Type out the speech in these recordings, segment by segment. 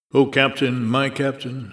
Oh, Captain, my Captain.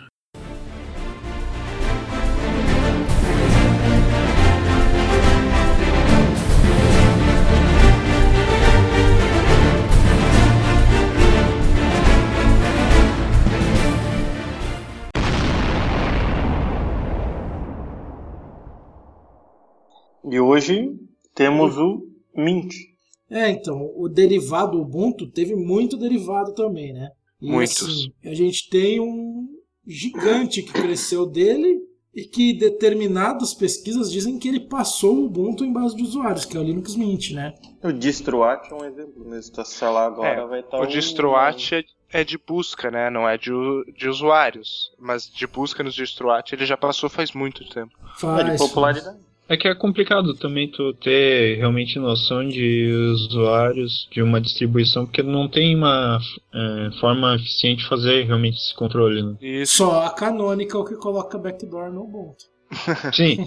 E hoje temos o Mint. Então, o derivado Ubuntu teve muito derivado também, né? E, Muitos. Assim, a gente tem um gigante que cresceu dele e que determinadas pesquisas dizem que ele passou o Ubuntu em base de usuários, que é o Linux Mint, né? O DistroArt é um exemplo mesmo. Se você lá agora vai estar o DistroArt é de busca, né? Não é de usuários. Mas de busca nos DistroArt ele já passou faz muito tempo. É de popularidade. É que é complicado também tu ter realmente noção de usuários de uma distribuição, porque não tem uma forma eficiente de fazer realmente esse controle, né? Isso. Só a Canonical que coloca backdoor no Ubuntu. Sim.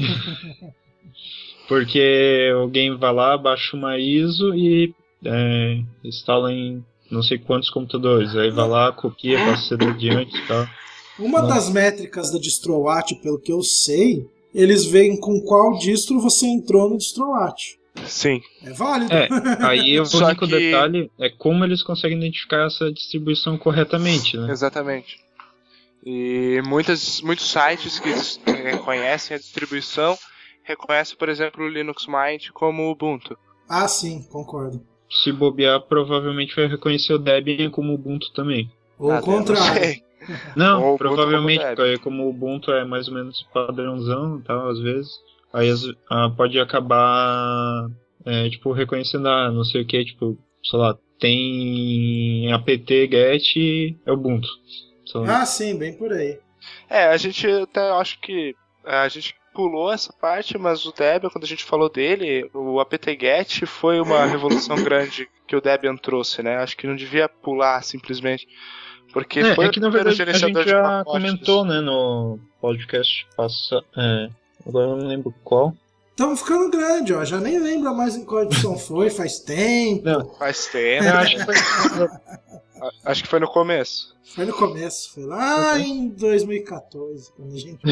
Porque alguém vai lá, baixa uma ISO e instala em não sei quantos computadores. Aí vai lá, copia, passa adiante e tal. Uma das métricas da DistroArt, pelo que eu sei, eles veem com qual distro você entrou no DistroArt. Sim. É válido. Aí o Só único que- detalhe é como eles conseguem identificar essa distribuição corretamente, né? Exatamente. E muitos sites que reconhecem a distribuição reconhecem, por exemplo, o Linux Mint como Ubuntu. Ah, sim, concordo. Se bobear, provavelmente vai reconhecer o Debian como Ubuntu também. Ou Ah, o contrário. não sei. Não, Ou Ubuntu provavelmente, como porque como o Ubuntu é mais ou menos padrãozão e tal, às vezes, aí pode acabar, reconhecendo, não sei o que, tipo, sei lá, tem apt-get é Ubuntu. Sei lá. Ah, sim, bem por aí. A gente até acho que a gente pulou essa parte, mas o Debian, quando a gente falou dele, o apt-get foi uma revolução grande que o Debian trouxe, né? Acho que não devia pular simplesmente. Porque foi É que na verdade a gerenciador gente de já pacotes. comentou, né, no podcast passado, agora eu não lembro qual. Estamos ficando grande, ó. Já nem lembra mais em qual edição foi, faz tempo. Não, Faz tempo. eu acho que foi... Acho que foi no começo. Foi no começo, foi lá em 2014, quando a gente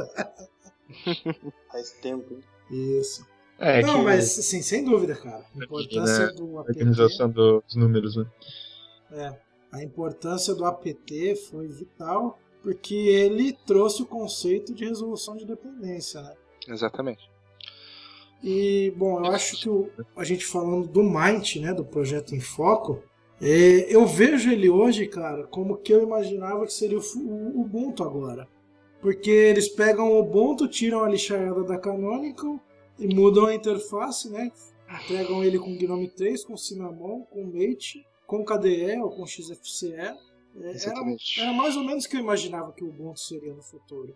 Faz tempo, hein? Isso. É Não, que mas assim, sem dúvida, cara. A importância né, do a apt. organização dos números, né? A importância do apt foi vital, porque ele trouxe o conceito de resolução de dependência, né? Exatamente. E, bom, eu acho que a gente falando do Mint, né, do projeto em foco, eu vejo ele hoje, cara, como que eu imaginava que seria o Ubuntu agora. Porque eles pegam o Ubuntu, tiram a lixaiada da Canonical e mudam a interface, né? Entregam ele com GNOME 3, com Cinnamon, com Mate, com KDE ou com XFCE. Exatamente. Era mais ou menos o que eu imaginava que o Ubuntu seria no futuro.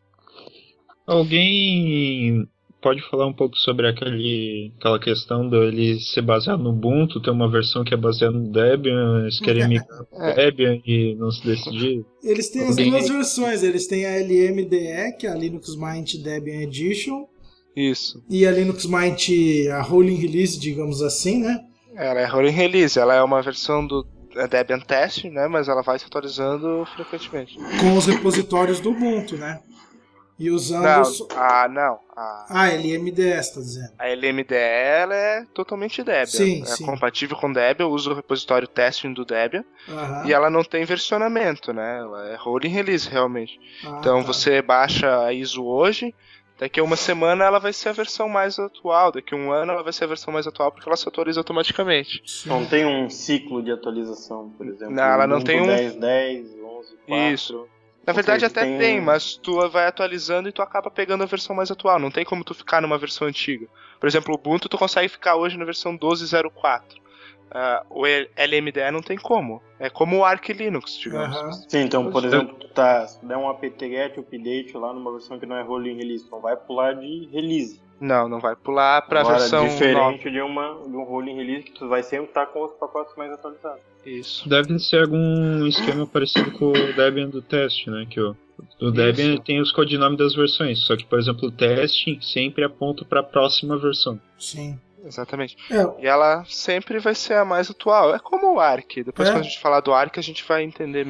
Alguém pode falar um pouco sobre aquela questão dele ser baseado no Ubuntu, ter uma versão que é baseada no Debian, eles querem migrar pro Debian e não se decidir? Eles têm as duas versões, eles têm a LMDE, que é a Linux Mint Debian Edition, Isso. e a Linux Mint, a Rolling Release, digamos assim, né? Ela é rolling release, ela é uma versão do Debian Test, né? Mas ela vai se atualizando frequentemente. Com os repositórios do Ubuntu, né? E usando... Não. Ah, LMDE, você tá dizendo. A LMDE ela é totalmente Debian. Sim, é sim. compatível com Debian, usa o repositório testing do Debian. Aham. E ela não tem versionamento, né? Ela é rolling release, realmente. Então tá. você baixa a ISO hoje, daqui a uma semana ela vai ser a versão mais atual, daqui a um ano ela vai ser a versão mais atual porque ela se atualiza automaticamente. Não tem um ciclo de atualização, por exemplo. Não, ela não tem um- 10.10, 11.4. Isso. Na verdade seja, até tem, mas tu vai atualizando e tu acaba pegando a versão mais atual. Não tem como tu ficar numa versão antiga. Por exemplo, o Ubuntu tu consegue ficar hoje na versão 12.04. O LMDE não tem como. É como o Arch Linux, digamos. Aham. Sim, então, por exemplo, se tu der um apt-get update lá numa versão que não é rolling release, tu não vai pular de release. Não vai pular pra Agora, versão diferente de um rolling release que tu vai sempre estar com os pacotes mais atualizados. Isso. Deve ser algum esquema parecido com o Debian do teste, né? Que o Debian tem os codinomes das versões, só que, por exemplo, o teste sempre aponta para a próxima versão. Sim. Exatamente. É, E ela sempre vai ser a mais atual. É como o Arch. Depois É. quando a gente falar do Arch, a gente vai entender melhor.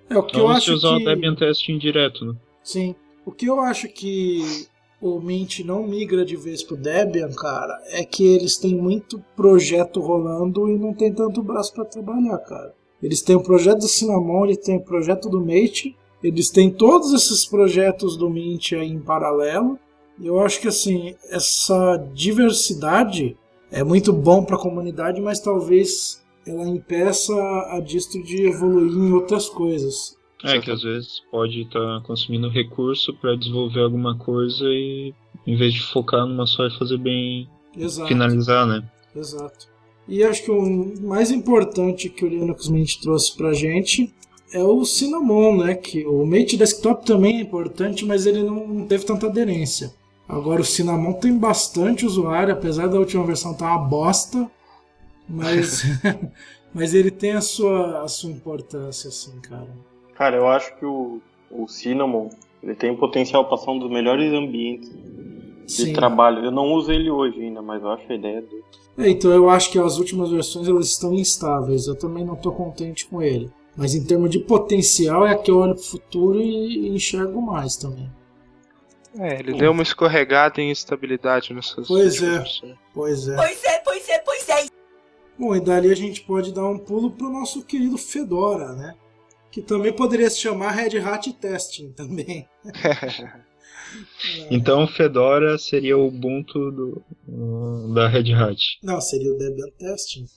É o que eu Então, acho se usar o que... Debian Testing direto, né? Sim. O que eu acho que o Mint não migra de vez pro Debian, cara, é que eles têm muito projeto rolando e não tem tanto braço para trabalhar, cara. Eles têm o projeto do Cinnamon, eles têm o projeto do Mate, eles têm todos esses projetos do Mint aí em paralelo. E eu acho que assim, essa diversidade é muito bom para a comunidade, mas talvez ela impeça a distro de evoluir em outras coisas. Que às vezes pode estar consumindo recurso para desenvolver alguma coisa e em vez de focar numa só e fazer bem, Exato. finalizar, né? Exato. E acho que o mais importante que o Linux Mint trouxe pra gente é o Cinnamon, né? Que o Mate Desktop também é importante, mas ele não teve tanta aderência. Agora o Cinnamon tem bastante usuário, apesar da última versão estar uma bosta, mas, mas ele tem a sua importância, assim, cara. Cara, eu acho que o Cinnamon ele tem potencial para ser um dos melhores ambientes de trabalho. Eu não uso ele hoje ainda, mas eu acho a ideia dele. Então eu acho que as últimas versões elas estão instáveis. Eu também não estou contente com ele. Mas em termos de potencial é a que eu olho para o futuro e enxergo mais também. Ele deu uma escorregada em estabilidade nessas Pois é. versões. Pois é. Pois é. Bom, e dali a gente pode dar um pulo pro nosso querido Fedora, né? Que também poderia se chamar Red Hat Testing também. Então o Fedora seria o Ubuntu da Red Hat. Não, seria o Debian Testing.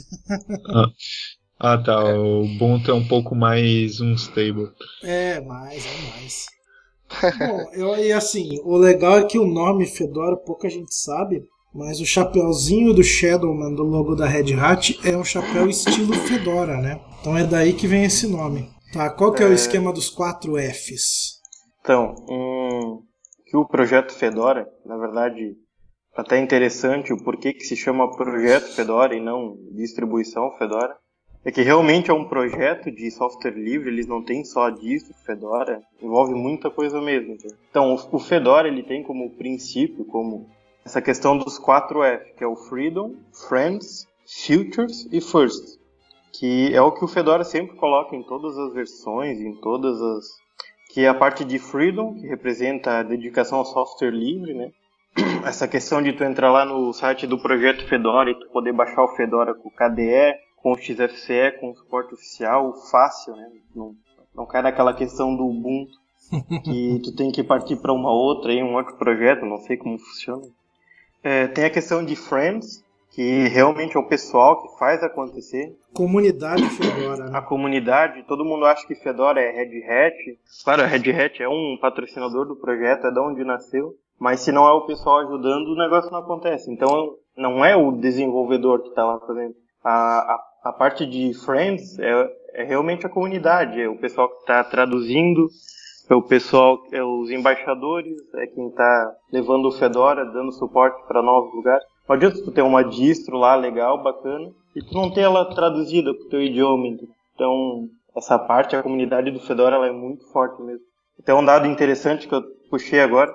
Tá. O Ubuntu é um pouco mais unstable. É mais. Bom, e assim, o legal é que o nome Fedora pouca gente sabe, mas o chapeuzinho do Shadowman do logo da Red Hat é um chapéu estilo Fedora, né? Então é daí que vem esse nome. Tá, qual que é o esquema dos 4 Fs? Então, que o projeto Fedora, na verdade, até interessante o porquê que se chama projeto Fedora e não distribuição Fedora, é que realmente é um projeto de software livre, eles não têm só a distro Fedora, envolve muita coisa mesmo. Então, o Fedora ele tem como princípio, como essa questão dos 4 F, que é o Freedom, Friends, Futures e First, que é o que o Fedora sempre coloca em todas as versões, que é a parte de Freedom, que representa a dedicação ao software livre, né? Essa questão de tu entrar lá no site do projeto Fedora e tu poder baixar o Fedora com KDE, com o XFCE, com o suporte oficial, fácil, né? Não cai naquela questão do Ubuntu, que tu tem que partir para um outro projeto, não sei como funciona. Tem a questão de Friends, que realmente é o pessoal que faz acontecer. Comunidade Fedora, né? A comunidade, todo mundo acha que Fedora é Red Hat. Claro, a Red Hat é um patrocinador do projeto, é de onde nasceu. Mas se não é o pessoal ajudando, o negócio não acontece. Então, não é o desenvolvedor que está lá fazendo. A parte de Friends é realmente a comunidade, é o pessoal que está traduzindo, é o pessoal, é os embaixadores, é quem está levando o Fedora, dando suporte para novos lugares. Não adianta tu ter uma distro lá legal, bacana, e tu não ter ela traduzida para o teu idioma. Então, essa parte, a comunidade do Fedora, ela é muito forte mesmo. Então, um dado interessante que eu puxei agora,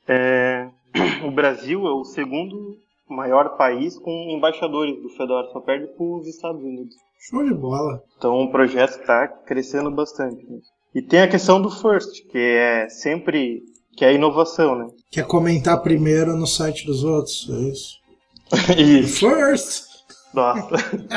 o Brasil é o segundo maior país com embaixadores do Fedora, só perde para os Estados Unidos. Show de bola. Então, um projeto que está crescendo bastante mesmo. E tem a questão do First, que é sempre que é a inovação, né? Quer comentar primeiro no site dos outros, é isso? Isso. First! Nossa.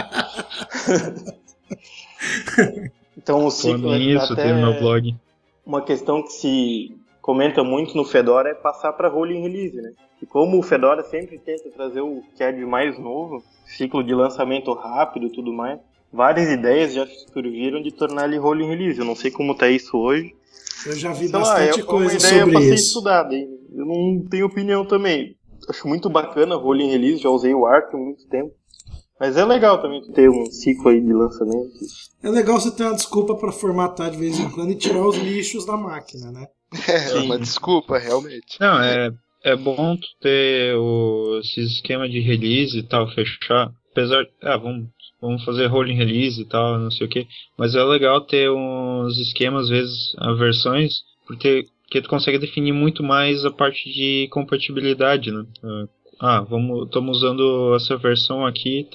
Então o ciclo isso, até tem no meu blog. Uma questão que se comenta muito no Fedora é passar para rolling release, né? E como o Fedora sempre tenta trazer o que é de mais novo, ciclo de lançamento rápido e tudo mais, várias ideias já surgiram de tornar ele rolling release. Eu não sei como tá isso hoje. Eu já vi bastante coisa sobre uma ideia pra ser isso. estudada, hein? Eu não tenho opinião também. Acho muito bacana rolling release, já usei o Arc há muito tempo. Mas é legal também ter um ciclo aí de lançamento. É legal você ter uma desculpa para formatar de vez em quando e tirar os lixos da máquina, né? Uma desculpa, realmente. Não, é bom tu ter esse esquema de release e tal, fechar. Apesar vamos fazer rolling release e tal, não sei o que. Mas é legal ter uns esquemas, às vezes, versões, porque tu consegue definir muito mais a parte de compatibilidade, né? Estamos usando essa versão aqui e tal.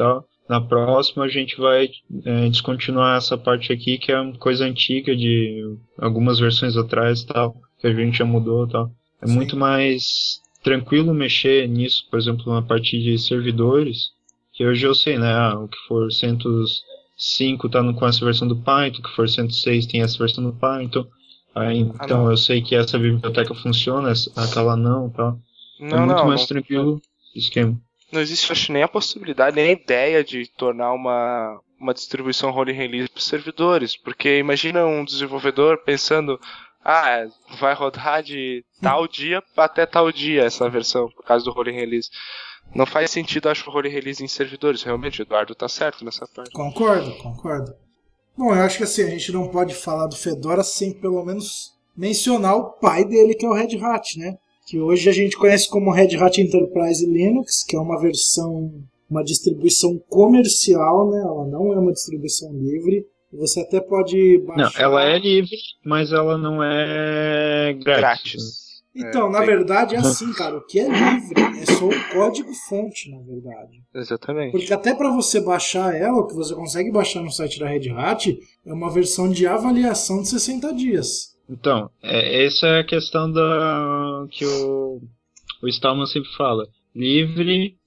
na próxima a gente vai descontinuar essa parte aqui, que é uma coisa antiga de algumas versões atrás e tal, que a gente já mudou e tal. É muito mais tranquilo mexer nisso, por exemplo, na parte de servidores, que hoje eu sei, né, o que for 105 tá com essa versão do Python, o que for 106 tem essa versão do Python, então eu sei que essa biblioteca funciona, aquela não, tá? É muito mais tranquilo o esquema. Não existe, acho, nem a possibilidade, nem a ideia de tornar uma distribuição rolling release para os servidores, porque imagina um desenvolvedor pensando, vai rodar de tal dia até tal dia essa versão, por causa do rolling release. Não faz sentido, acho, o rolling release em servidores. Realmente, o Eduardo tá certo nessa parte. Concordo. Bom, eu acho que assim, a gente não pode falar do Fedora sem pelo menos mencionar o pai dele, que é o Red Hat, né? Que hoje a gente conhece como Red Hat Enterprise Linux, que é uma distribuição comercial, né? Ela não é uma distribuição livre. Você até pode baixar... Não, ela é livre, mas ela não é grátis. Então, na verdade, é assim, cara. O que é livre é só o código-fonte, na verdade. Exatamente. Porque até para você baixar ela, o que você consegue baixar no site da Red Hat, é uma versão de avaliação de 60 dias. Então, essa é a questão que o Stallman sempre fala. Livre,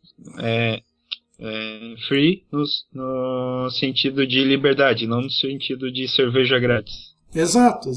free no sentido de liberdade, não no sentido de cerveja grátis. Exato.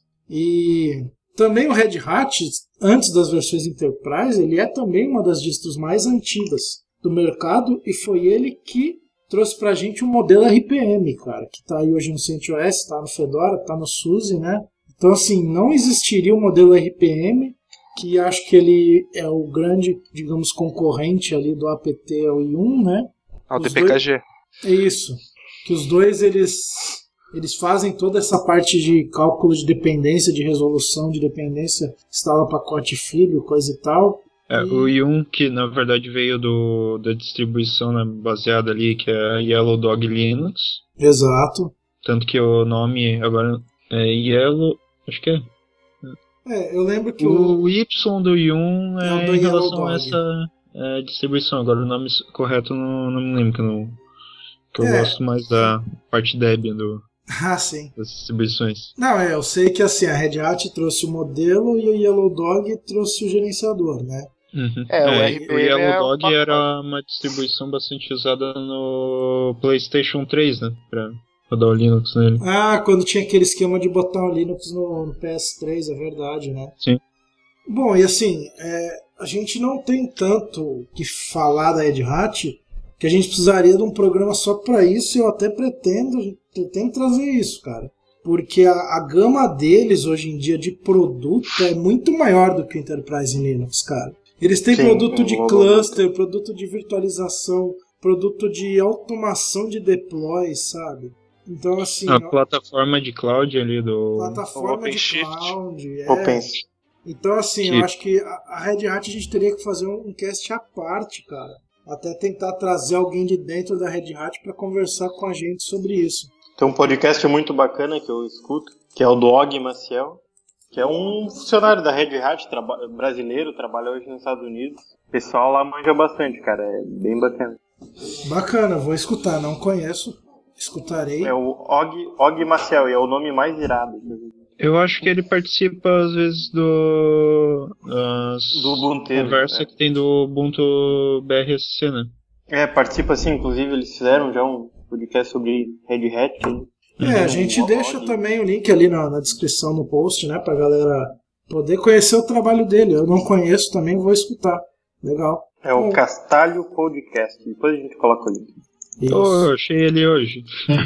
E também o Red Hat, antes das versões Enterprise, ele é também uma das distros mais antigas do mercado e foi ele que trouxe pra gente o modelo RPM, cara, que tá aí hoje no CentOS, tá no Fedora, tá no SUSE, né? Então, assim, não existiria o modelo RPM, que acho que ele é o grande, digamos, concorrente ali do apt ao i1, né? O DPKG. É isso. Que os dois, eles fazem toda essa parte de cálculo de dependência, de resolução de dependência, instala pacote filho, coisa e tal. O i1, que na verdade veio da distribuição, né, baseada ali, que é a Yellow Dog Linux. Exato. Tanto que o nome agora é Yellow... Acho que é. Eu lembro que o Y do i1 é em relação a Dog. essa distribuição. Agora o nome correto não me lembro, que eu gosto mais da parte Debian sim. das distribuições. Não, eu sei que assim, a Red Hat trouxe o modelo e o Yellow Dog trouxe o gerenciador, né? Uhum. O o Yellow Dog era uma distribuição bastante usada no PlayStation 3, né? Pra rodar o Linux nele. Quando tinha aquele esquema de botar o Linux no PS3, é verdade, né? Sim. Bom, e assim, a gente não tem tanto o que falar da Red Hat, que a gente precisaria de um programa só para isso, e eu até pretendo trazer isso, cara. Porque a gama deles, hoje em dia, de produto é muito maior do que o Enterprise Linux, cara. Eles têm produto de cluster, produto de virtualização, produto de automação de deploy, sabe? Então, assim... A plataforma de cloud ali do... Plataforma de cloud, OpenShift. Então, assim, eu acho que a Red Hat a gente teria que fazer um cast à parte, cara. Até tentar trazer alguém de dentro da Red Hat para conversar com a gente sobre isso. Tem um podcast muito bacana que eu escuto, que é o do Og Maciel, que é um funcionário da Red Hat, brasileiro, trabalha hoje nos Estados Unidos. O pessoal lá manja bastante, cara, é bem bacana. Bacana, vou escutar, não conheço, escutarei. É o Og Maciel, e é o nome mais irado. Eu acho que ele participa, às vezes, do Ubuntu, conversa que tem do Ubuntu BRSC, né? Participa sim, inclusive eles fizeram já um podcast sobre Red Hat. A gente deixa também o link ali na descrição no post, né, pra galera poder conhecer o trabalho dele. Eu não conheço também, vou escutar. Legal. É o Castalho Podcast, depois a gente coloca o link. Eu achei ele hoje.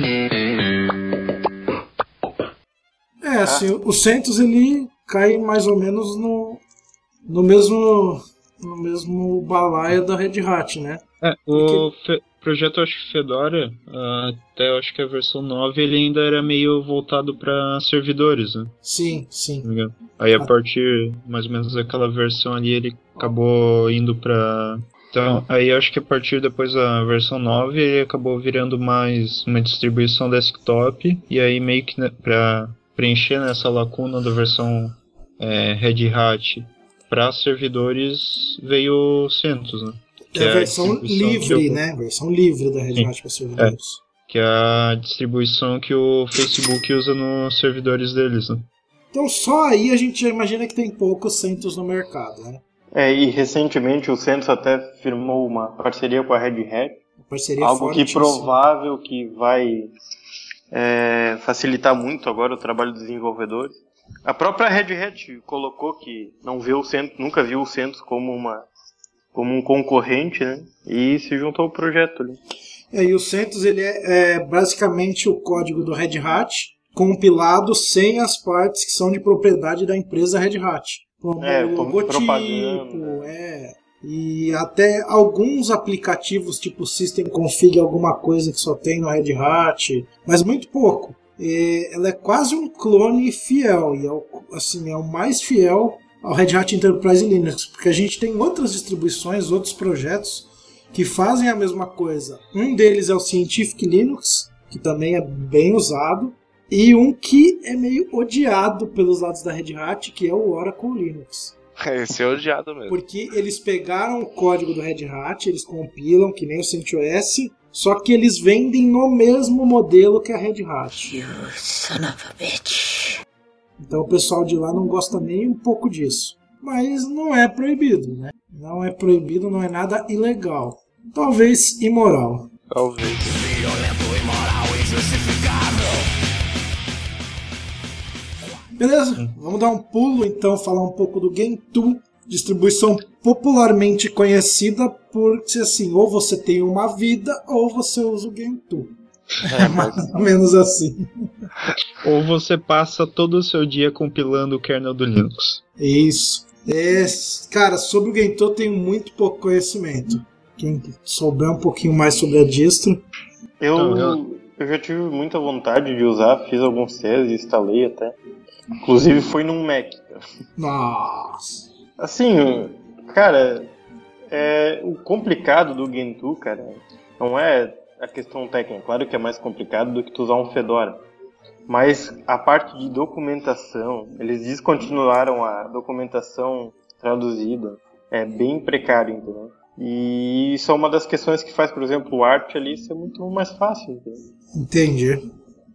Assim, o CentOS ele cai mais ou menos no mesmo balaio da Red Hat, né? O projeto, acho que Fedora, até acho que a versão 9, ele ainda era meio voltado para servidores, né? Sim. Aí a partir, mais ou menos, daquela versão ali, ele acabou indo para... Então, aí acho que a partir depois da versão 9, ele acabou virando mais uma distribuição desktop, e aí meio que, né, para preencher nessa lacuna da versão Red Hat para servidores, veio o CentOS, né? Que é a versão distribuição livre, né? A versão livre da Red Hat para servidores. Que é a distribuição que o Facebook usa nos servidores deles, né? Então só aí a gente já imagina que tem poucos CentOS no mercado, né? E recentemente o CentOS até firmou uma parceria com a Red Hat. Parceria algo que fortíssima. provável que vai facilitar muito agora o trabalho dos desenvolvedores. A própria Red Hat colocou que não vê o CentOS, nunca viu o CentOS como um concorrente, né? E se juntou ao projeto ali. E o CentOS ele é basicamente o código do Red Hat compilado sem as partes que são de propriedade da empresa Red Hat. Como o logotipo, e até alguns aplicativos tipo System Config, alguma coisa que só tem no Red Hat, mas muito pouco. Ela é quase um clone fiel, e é o mais fiel ao Red Hat Enterprise Linux, porque a gente tem outras distribuições, outros projetos que fazem a mesma coisa. Um deles é o Scientific Linux, que também é bem usado, e um que é meio odiado pelos lados da Red Hat, que é o Oracle Linux. Esse é odiado mesmo. Porque eles pegaram o código do Red Hat, eles compilam, que nem o CentOS, só que eles vendem no mesmo modelo que a Red Hat. You son of a bitch. Então o pessoal de lá não gosta nem um pouco disso. Mas não é proibido, né? Não é proibido, não é nada ilegal. Talvez imoral. Talvez. Beleza? Vamos dar um pulo então, falar um pouco do Gentoo, distribuição popularmente conhecida por ser assim, ou você tem uma vida ou você usa o Gentoo. Mais ou menos assim. Ou você passa todo o seu dia compilando o kernel do Linux. Isso. Cara, sobre o Gentoo eu tenho muito pouco conhecimento. Quem souber um pouquinho mais sobre a distro. Eu já tive muita vontade de usar, fiz alguns testes, instalei até. Inclusive foi num Mac. Nossa. Assim, cara, o complicado do Gentoo, cara, não é a questão técnica. Claro que é mais complicado do que tu usar um Fedora. Mas a parte de documentação, eles descontinuaram a documentação traduzida. É bem precário, entendeu? E isso é uma das questões que faz, por exemplo, o Arch ali ser muito mais fácil, entendeu? Entendi.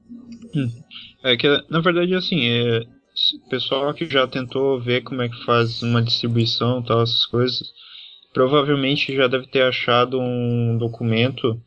É que, na verdade, assim, o pessoal que já tentou ver como é que faz uma distribuição e tal, essas coisas, provavelmente já deve ter achado um documento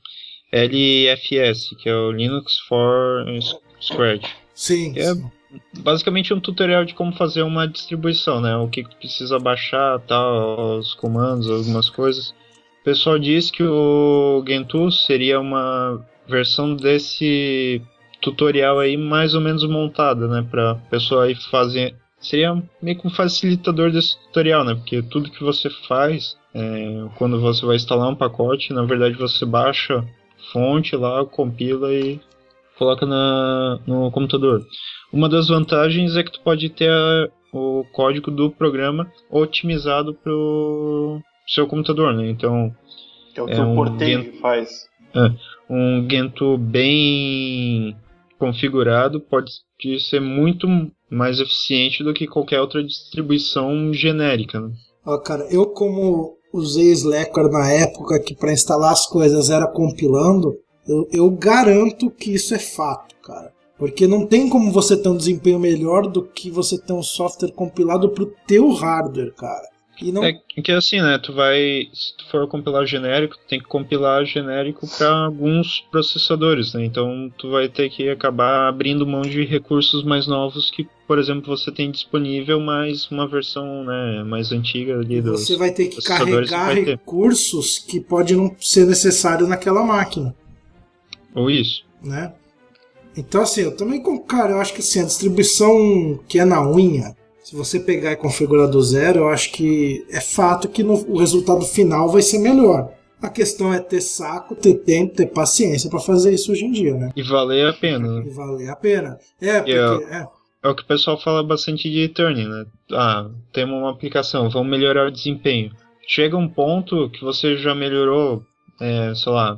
LFS, que é o Linux for Scratch. Sim. Que é basicamente um tutorial de como fazer uma distribuição, né? O que precisa baixar, tal, os comandos, algumas coisas. O pessoal diz que o Gentoo seria uma versão desse tutorial aí mais ou menos montada, né, pra pessoa aí fazer, seria meio que um facilitador desse tutorial, né, porque tudo que você faz, quando você vai instalar um pacote, na verdade você baixa fonte lá, compila e coloca no computador. Uma das vantagens é que tu pode ter o código do programa otimizado pro seu computador, né, então que é o que o Portage faz. Um Gentoo bem configurado pode ser muito mais eficiente do que qualquer outra distribuição genérica, né? Cara, eu como usei Slackware na época que para instalar as coisas era compilando, eu garanto que isso é fato, cara. Porque não tem como você ter um desempenho melhor do que você ter um software compilado pro teu hardware, cara. E não... É que assim, né, se tu for compilar genérico, tu tem que compilar genérico para alguns processadores, né, então tu vai ter que acabar abrindo mão de recursos mais novos que, por exemplo, você tem disponível, mais uma versão, né, mais antiga ali dos você vai ter que carregar recursos que pode não ser necessário naquela máquina. Ou isso. Né? Então assim, eu também, cara, eu acho que assim, a distribuição que é na unha, se você pegar e configurar do zero, eu acho que é fato que o resultado final vai ser melhor. A questão é ter saco, ter tempo, ter paciência para fazer isso hoje em dia, né? E valer a pena. Né? E valer a pena. Porque... É o que o pessoal fala bastante de turning, né? Temos uma aplicação, vamos melhorar o desempenho. Chega um ponto que você já melhorou, sei lá,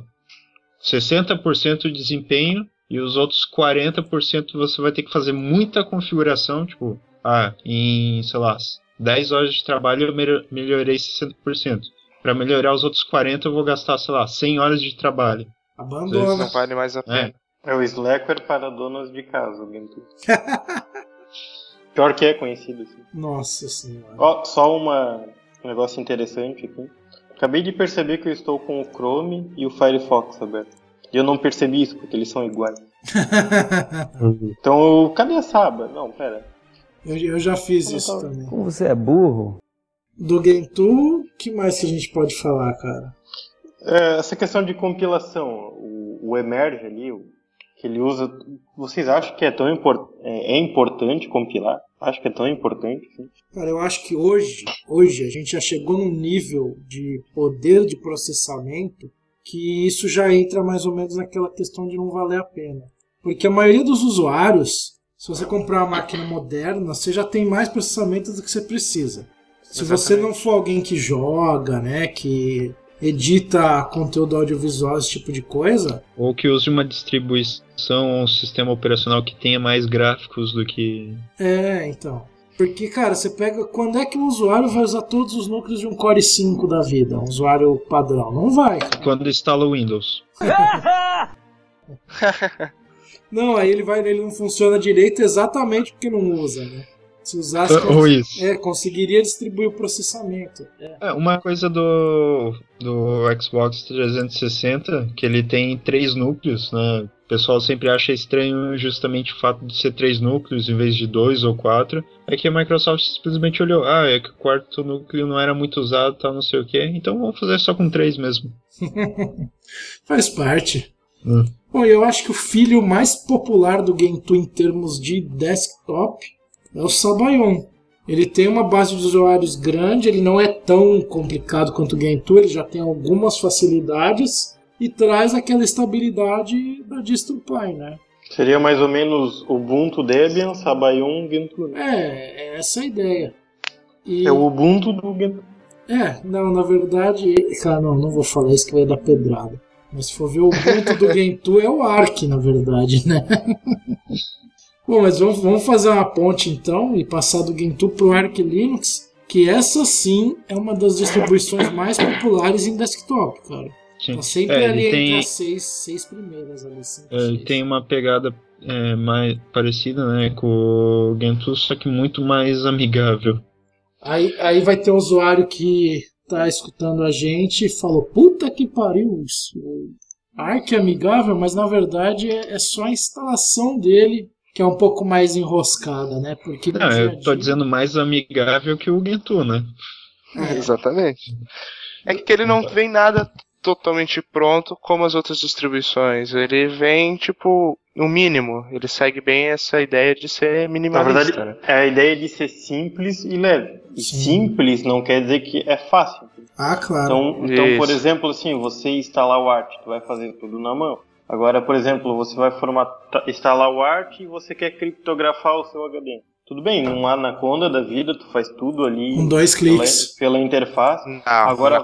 60% de desempenho e os outros 40% você vai ter que fazer muita configuração, tipo... em, sei lá, 10 horas de trabalho eu melhorei 60%. pra melhorar os outros 40 eu vou gastar, sei lá, 100 horas de trabalho. Abandona. Não vale mais a pena. É o Slackware para donas de casa, o Gentoo. Pior que é conhecido, assim. Nossa senhora. Ó, só um negócio interessante aqui. Acabei de perceber que eu estou com o Chrome e o Firefox aberto. E eu não percebi isso, porque eles são iguais. Então, cadê a Saba? Não, pera. Eu já fiz isso também. Como você é burro? Do Gentoo, o que mais que a gente pode falar, cara? Essa questão de compilação, o Emerge ali, que ele usa, vocês acham que é importante compilar? Acho que é tão importante, sim. Cara, eu acho que hoje a gente já chegou num nível de poder de processamento que isso já entra mais ou menos naquela questão de não valer a pena. Porque a maioria dos usuários, se você comprar uma máquina moderna, você já tem mais processamento do que você precisa. Se você não for alguém que joga, né, que edita conteúdo audiovisual, esse tipo de coisa... Ou que use uma distribuição ou um sistema operacional que tenha mais gráficos do que... Então. Porque, cara, você pega... Quando é que o usuário vai usar todos os núcleos de um Core 5 da vida? Um usuário padrão? Não vai, cara. Quando instala o Windows. Não, aí ele não funciona direito exatamente porque não usa, né? Se usasse, Ou isso. Conseguiria distribuir o processamento. Uma coisa do Xbox 360, que ele tem 3 núcleos, né? O pessoal sempre acha estranho justamente o fato de ser 3 núcleos em vez de 2 ou 4. É que a Microsoft simplesmente olhou, é que o quarto núcleo não era muito usado, tal, não sei o que, então vamos fazer só com 3 mesmo. Faz parte. Bom, eu acho que o filho mais popular do Gentoo em termos de desktop é o Sabayon. Ele tem uma base de usuários grande, ele não é tão complicado quanto o Gentoo, ele já tem algumas facilidades e traz aquela estabilidade da distro Pi, né? Seria mais ou menos Ubuntu, Debian, Sabayon, Gentoo. É essa a ideia. É o Ubuntu do Gentoo. Não, na verdade... Cara, não vou falar isso que vai dar pedrada. Mas se for ver o Ubuntu do Gentoo é o Arch, na verdade, né? Bom, mas vamos fazer uma ponte então e passar do Gentoo pro Arch Linux, que essa sim é uma das distribuições mais populares em desktop, cara. Sim. Tá sempre ali entre as seis primeiras ali. Ele tem uma pegada mais parecida, né, com o Gentoo, só que muito mais amigável. Aí vai ter um usuário que tá escutando a gente e falou, puta que pariu, isso Arch é amigável, mas na verdade é só a instalação dele que é um pouco mais enroscada, né? Porque eu tô dizendo mais amigável que o Gentoo, né? Exatamente. É que ele não vem nada totalmente pronto como as outras distribuições. Ele vem, tipo, no mínimo. Ele segue bem essa ideia de ser minimalista. Na verdade, né? é a ideia de ser simples e leve. E simples não quer dizer que é fácil. Claro. Então por exemplo, assim, você instalar o Arch, tu vai fazer tudo na mão. Agora, por exemplo, você vai instalar o Arch e você quer criptografar o seu HD. Tudo bem, num Anaconda da vida, tu faz tudo ali com 2 cliques pela interface. Agora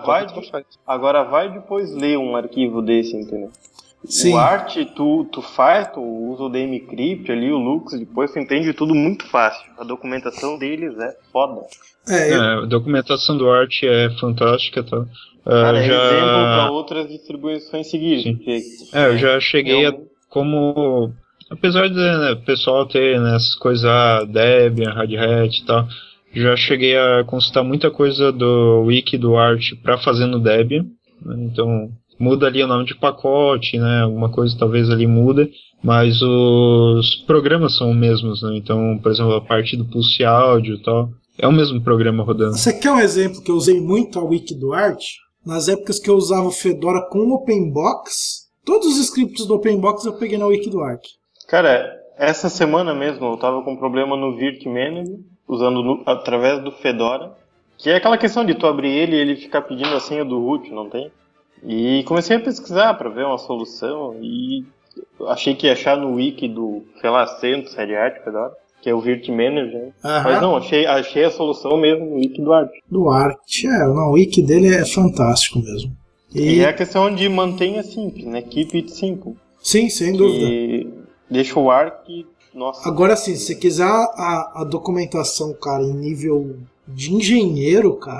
vai depois ler um arquivo desse, entendeu? Sim. O Arch, tu usa o DMCrypt ali, o Lux, depois tu entende tudo muito fácil. A documentação deles é foda. A documentação do Arch é fantástica, tá? Cara, é exemplo para outras distribuições seguirem. Eu já cheguei como... Apesar de o pessoal ter essas coisas, Debian, Red Hat e tal, já cheguei a consultar muita coisa do wiki do Arch para fazer no Debian, né? Então muda ali o nome de pacote, né? Alguma coisa talvez ali muda, mas os programas são os mesmos, né? Então, por exemplo, a parte do Pulse Audio e tal, é o mesmo programa rodando. Você quer um exemplo que eu usei muito a wiki do Arch? Nas épocas que eu usava o Fedora com o OpenBox, todos os scripts do OpenBox eu peguei na wiki do Arch. Cara, essa semana mesmo eu tava com um problema no Virt Manager, usando através do Fedora, que é aquela questão de tu abrir ele e ele ficar pedindo a senha do root, não tem? E comecei a pesquisar para ver uma solução e achei que ia achar no wiki do, CentOS, Red Hat, Fedora, que é o Virt Manager. Mas não, achei a solução mesmo no wiki do Arch. Do Arch, o wiki dele é fantástico mesmo. E é a questão de mantenha simples, né? Keep it simple. Sim, sem dúvida. Deixa o Arch, nossa. Agora sim, se você quiser a documentação, cara, em nível de engenheiro, cara,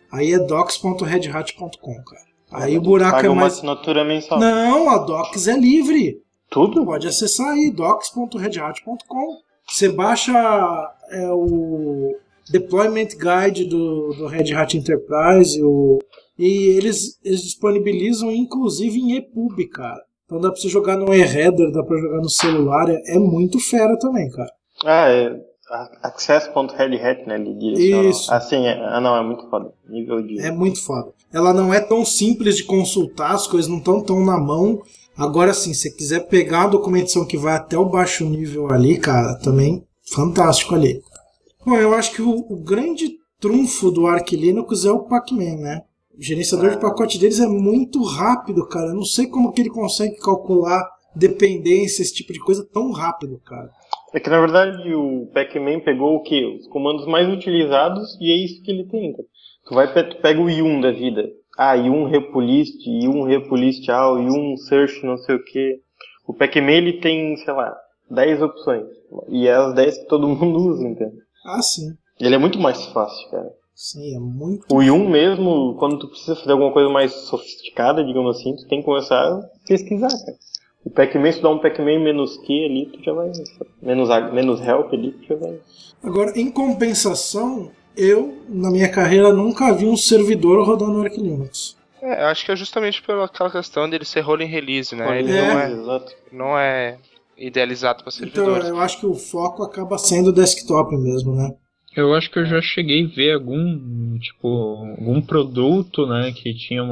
aí é docs.redhat.com, cara. Aí o buraco Paga é uma mais... assinatura mensal. Não, a Docs é livre. Tudo? Pode acessar aí, docs.redhat.com. Você baixa o Deployment Guide do Red Hat Enterprise e eles disponibilizam inclusive em EPUB, cara. Então dá pra você jogar no e-reader, dá pra jogar no celular, é muito fera também, cara. Access.redhat, né? Ele direciona. Isso. Assim, não, é muito foda. Nível de... É muito foda. Ela não é tão simples de consultar, as coisas não estão tão na mão. Agora sim, se você quiser pegar a documentação que vai até o baixo nível ali, cara, também fantástico ali. Bom, eu acho que o grande trunfo do Arch Linux é o Pacman, né? O gerenciador de pacote deles é muito rápido, cara. Eu não sei como que ele consegue calcular dependência, esse tipo de coisa tão rápido, cara. É que na verdade o Pacman pegou o quê? Os comandos mais utilizados e é isso que ele tem, cara. Tu pega o yum da vida. Yum repulist, yum repulist all, yum search não sei o que. O Pacman ele tem, sei lá, 10 opções. E é as 10 que todo mundo usa, entende? Sim. Ele é muito mais fácil, cara. Sim, é muito... O yum mesmo, quando tu precisa fazer alguma coisa mais sofisticada, digamos assim, tu tem que começar a pesquisar, cara. O Pacman, se tu dá um Pacman -Q ali, tu já vai... menos help ali, tu já vai... Agora, em compensação, eu, na minha carreira, nunca vi um servidor rodando no Arch Linux. Eu acho que é justamente pela aquela questão dele ser rolling release, né? Ele exato. não é idealizado para servidores. Então, eu acho que o foco acaba sendo desktop mesmo, né? Eu acho que eu já cheguei a ver algum produto, né, que tinha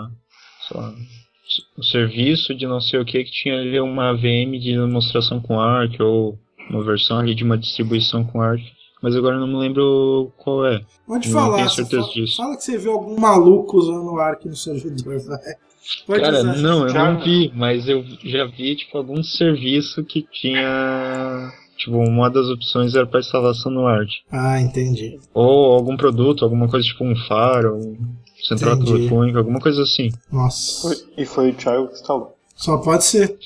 um serviço de não sei o que tinha ali uma VM de demonstração com Arch, ou uma versão ali de uma distribuição com Arch, mas agora eu não me lembro qual é. Pode não falar, tenho certeza disso. Fala que você viu algum maluco usando o Arch no servidor, vai. Cara, não, eu não vi, mas eu já vi, algum serviço que tinha... uma das opções era para instalação no Arch. Entendi. Ou algum produto, alguma coisa um Faro, central telefônica, alguma coisa assim. Nossa. E foi o Thiago que instalou. Só pode ser.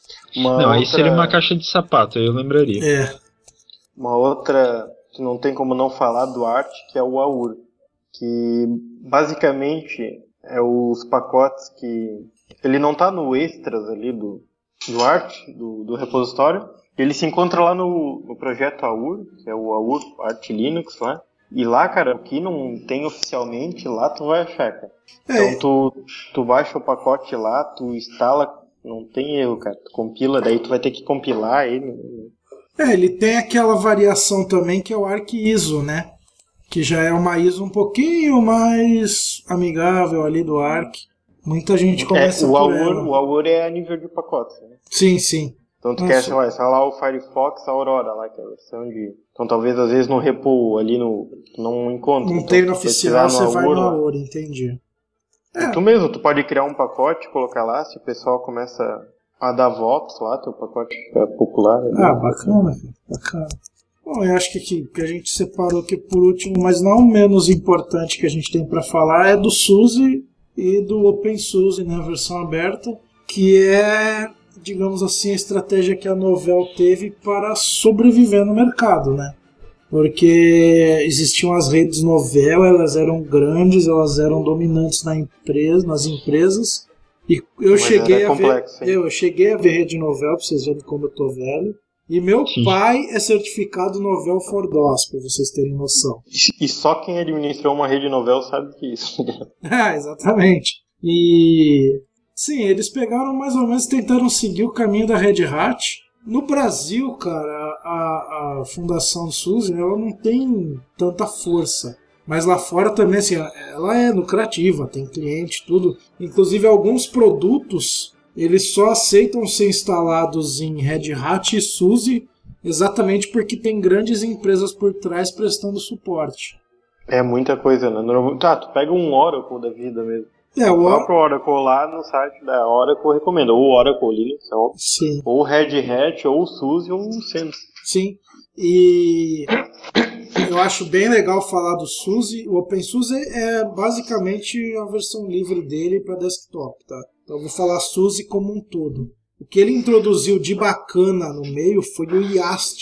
Aí seria uma caixa de sapato, eu lembraria. Uma outra que não tem como não falar do Arch, que é o AUR. Que basicamente é os pacotes que... Ele não tá no extras ali do Arch, do repositório. Ele se encontra lá no projeto AUR, que é o AUR Arch Linux lá. E lá, cara, o que não tem oficialmente, lá tu vai achar, cara. Então tu baixa o pacote lá, tu instala, não tem erro, cara. Tu compila, daí tu vai ter que compilar ele. Ele tem aquela variação também que é o Arch ISO, né? Que já é uma ISO um pouquinho mais amigável ali do Arch. Muita gente começa por ela. O AUR é a nível de pacote, né? Sim, sim. Então tu quer, sei lá, o Firefox Aurora lá, que é a versão de... Então talvez às vezes no repo ali tu não encontra. Não então, tem no oficial, você vai no AUR, entendi. Tu mesmo, tu pode criar um pacote, colocar lá, se o pessoal começa a dar votos lá, teu pacote fica popular. Bacana. Bom, eu acho que a gente separou aqui por último, mas não menos importante que a gente tem para falar, é do SUSE e do OpenSUSE, né, a versão aberta, que é, digamos assim, a estratégia que a Novell teve para sobreviver no mercado, né? Porque existiam as redes Novell, elas eram grandes, elas eram dominantes nas empresas, e eu cheguei a ver rede Novell, pra vocês verem como eu tô velho. E meu pai é certificado Novell for DOS, pra vocês terem noção. E só quem administrou uma rede Novell sabe que é isso. Exatamente. E sim, eles pegaram mais ou menos, tentaram seguir o caminho da Red Hat. No Brasil, cara, a Fundação SUSE, ela não tem tanta força. Mas lá fora também, assim, ela é lucrativa, tem cliente, tudo. Inclusive alguns produtos... Eles só aceitam ser instalados em Red Hat e SUSE exatamente porque tem grandes empresas por trás prestando suporte. É muita coisa, né? Tu pega um Oracle da vida mesmo. O próprio Oracle lá no site da Oracle recomenda. Ou Oracle Linux, sim. Ou Red Hat, ou SUSE, ou Sense. Sim, e eu acho bem legal falar do SUSE. O OpenSUSE é basicamente a versão livre dele para desktop, tá? Então eu vou falar SUSE como um todo. O que ele introduziu de bacana no meio foi o YAST,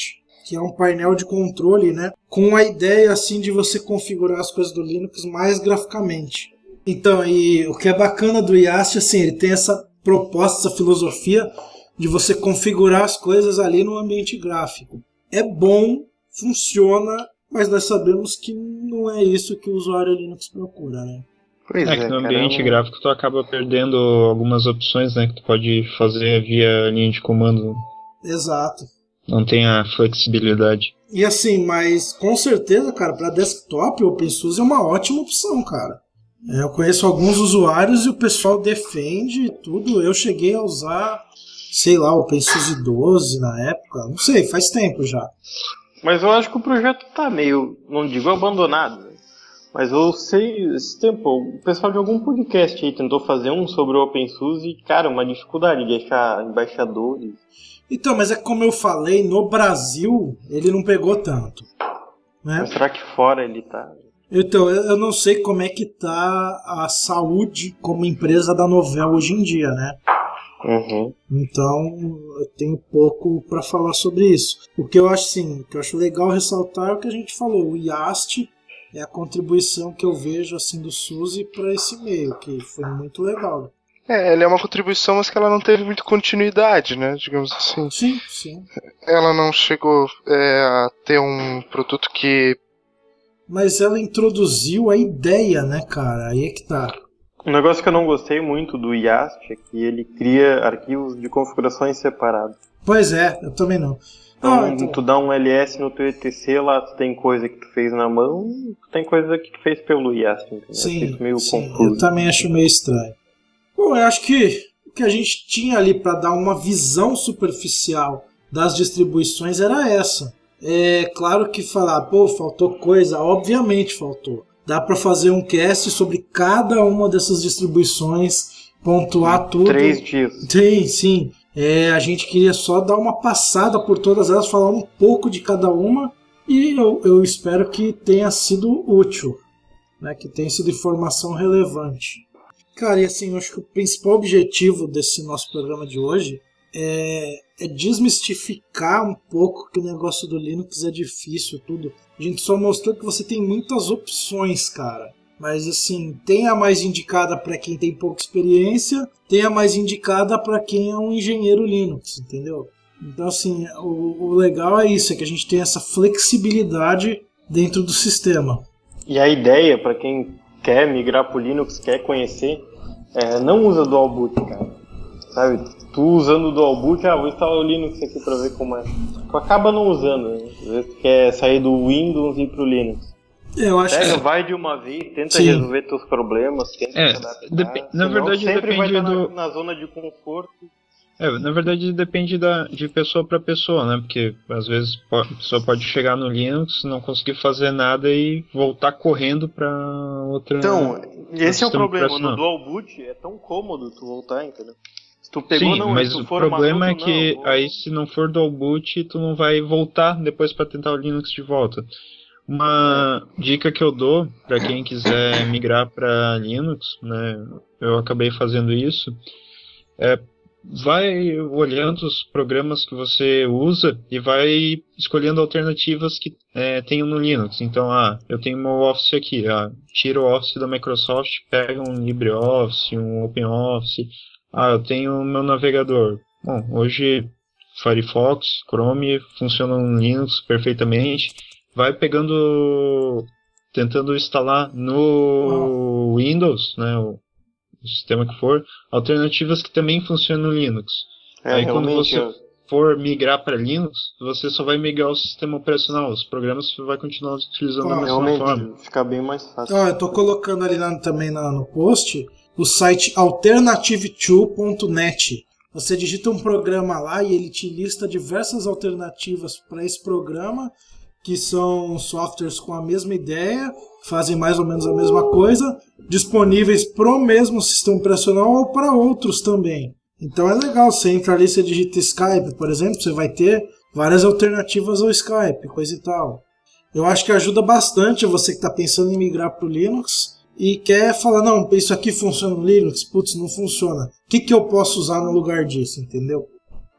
que é um painel de controle, né, com a ideia assim de você configurar as coisas do Linux mais graficamente. Então, e o que é bacana do IAST, assim, ele tem essa proposta, essa filosofia de você configurar as coisas ali no ambiente gráfico. É bom, funciona, mas nós sabemos que não é isso que o usuário Linux procura, né? Pois que no ambiente gráfico tu acaba perdendo algumas opções, né, que tu pode fazer via linha de comando. Exato. Não tem a flexibilidade. E assim, mas com certeza, cara, para desktop o OpenSUSE é uma ótima opção, cara. Eu conheço alguns usuários e o pessoal defende tudo. Eu cheguei a usar, sei lá, o OpenSUSE 12 na época. Não sei, faz tempo já. Mas eu acho que o projeto tá meio, não digo abandonado, né? Mas eu sei, esse tempo, o pessoal de algum podcast aí tentou fazer um sobre o OpenSUSE e, cara, uma dificuldade de achar embaixadores. Então, mas é como eu falei, no Brasil ele não pegou tanto, né? Mas será que fora ele tá? Então, eu não sei como é que tá a saúde como empresa da Novell hoje em dia, né? Uhum. Então, eu tenho pouco para falar sobre isso. O que eu acho, sim, o que eu acho legal ressaltar é o que a gente falou, o IAST é a contribuição que eu vejo assim do SUSE para esse meio, que foi muito legal. Ela é uma contribuição, mas que ela não teve muita continuidade, né? Digamos assim. Sim, sim. Ela não chegou a ter um produto que... Mas ela introduziu a ideia, né, cara? Aí é que tá. Um negócio que eu não gostei muito do IAST é que ele cria arquivos de configurações separados. Pois é, eu também não. Então, tu dá um ls no teu etc, lá tu tem coisa que tu fez na mão, tu tem coisa que tu fez pelo IAST. Entendeu? Sim, meio sim, confuso. eu também acho meio estranho. Bom, eu acho que o que a gente tinha ali para dar uma visão superficial das distribuições era essa. É claro que falar, pô, faltou coisa, obviamente faltou. Dá para fazer um cast sobre cada uma dessas distribuições, pontuar tudo. 3 dias. Sim. A gente queria só dar uma passada por todas elas, falar um pouco de cada uma, e eu espero que tenha sido útil, né? Que tenha sido informação relevante. Cara, e assim, eu acho que o principal objetivo desse nosso programa de hoje é desmistificar um pouco que o negócio do Linux é difícil, tudo. A gente só mostrou que você tem muitas opções, cara. Mas assim, tem a mais indicada para quem tem pouca experiência, tem a mais indicada para quem é um engenheiro Linux, entendeu? Então assim, o legal é isso, é que a gente tem essa flexibilidade dentro do sistema. E a ideia, para quem quer migrar pro Linux, quer conhecer, não usa Dual Boot, cara. Sabe? Tu usando o Dual Boot, vou instalar o Linux aqui para ver como é. Tu acaba não usando, né? Às vezes tu quer sair do Windows e ir pro Linux. Eu acho que vai de uma vez, tenta resolver teus problemas, tenta se adaptar. Na verdade sempre depende vai na zona de conforto. Na verdade depende de pessoa para pessoa, né? Porque às vezes a pessoa pode chegar no Linux, não conseguir fazer nada e voltar correndo para outra. Então, esse é o problema. No Dual Boot é tão cômodo tu voltar, entendeu? Se tu pegou, sim, mas o problema é que aí se não for Dual Boot, tu não vai voltar depois para tentar o Linux de volta. Uma dica que eu dou para quem quiser migrar para Linux, né? Eu acabei fazendo isso. Vai olhando os programas que você usa e vai escolhendo alternativas que tenham no Linux. Então, eu tenho meu Office aqui, tira o Office da Microsoft, pega um LibreOffice, um OpenOffice. Eu tenho o meu navegador. Bom, hoje Firefox, Chrome funcionam no Linux perfeitamente. Vai tentando instalar no Windows, né, o sistema que for, alternativas que também funcionam no Linux. Aí quando você for migrar para Linux, você só vai migrar o sistema operacional, os programas você vai continuar utilizando da mesma forma. Fica bem mais fácil. Eu tô colocando ali também no post o site alternative2.net. Você digita um programa lá e ele te lista diversas alternativas para esse programa, que são softwares com a mesma ideia, fazem mais ou menos a mesma coisa, disponíveis para o mesmo sistema operacional ou para outros também. Então é legal, você entra ali, você digita Skype, por exemplo, você vai ter várias alternativas ao Skype, coisa e tal. Eu acho que ajuda bastante você que está pensando em migrar para o Linux e quer falar, não, isso aqui funciona no Linux, putz, não funciona. O que eu posso usar no lugar disso, entendeu?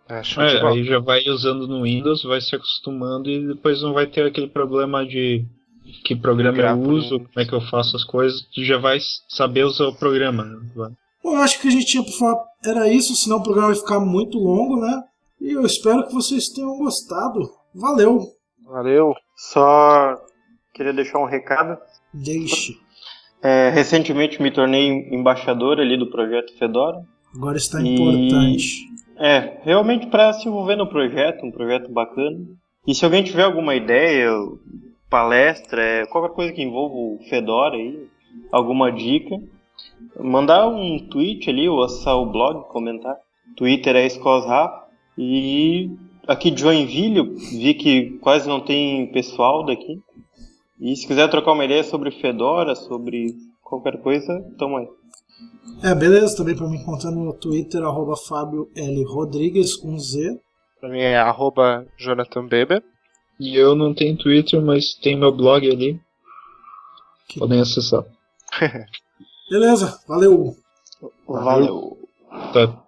Show de bola. Aí já vai usando no Windows, vai se acostumando e depois não vai ter aquele problema de que programa eu uso, como é que eu faço as coisas, tu já vai saber usar o programa. Né? Bom, eu acho que o que a gente tinha pra falar era isso, senão o programa vai ficar muito longo, né? E eu espero que vocês tenham gostado. Valeu! Valeu! Só queria deixar um recado. Deixe. Recentemente me tornei embaixador ali do projeto Fedora. Agora está importante. Realmente para se envolver no projeto, um projeto bacana. E se alguém tiver alguma ideia, palestra, qualquer coisa que envolva o Fedora aí, alguma dica, mandar um tweet ali ou acessar o blog, comentar. Twitter é ScosRafa. E aqui de Joinville, eu vi que quase não tem pessoal daqui. E se quiser trocar uma ideia sobre Fedora, sobre qualquer coisa, tamo aí. Beleza, também para me encontrar no Twitter, @Fábio L. Rodrigues com Z. Pra mim é @JonathanBeber. E eu não tenho Twitter, mas tem meu blog ali. Podem acessar. Beleza, valeu! Valeu. Tá.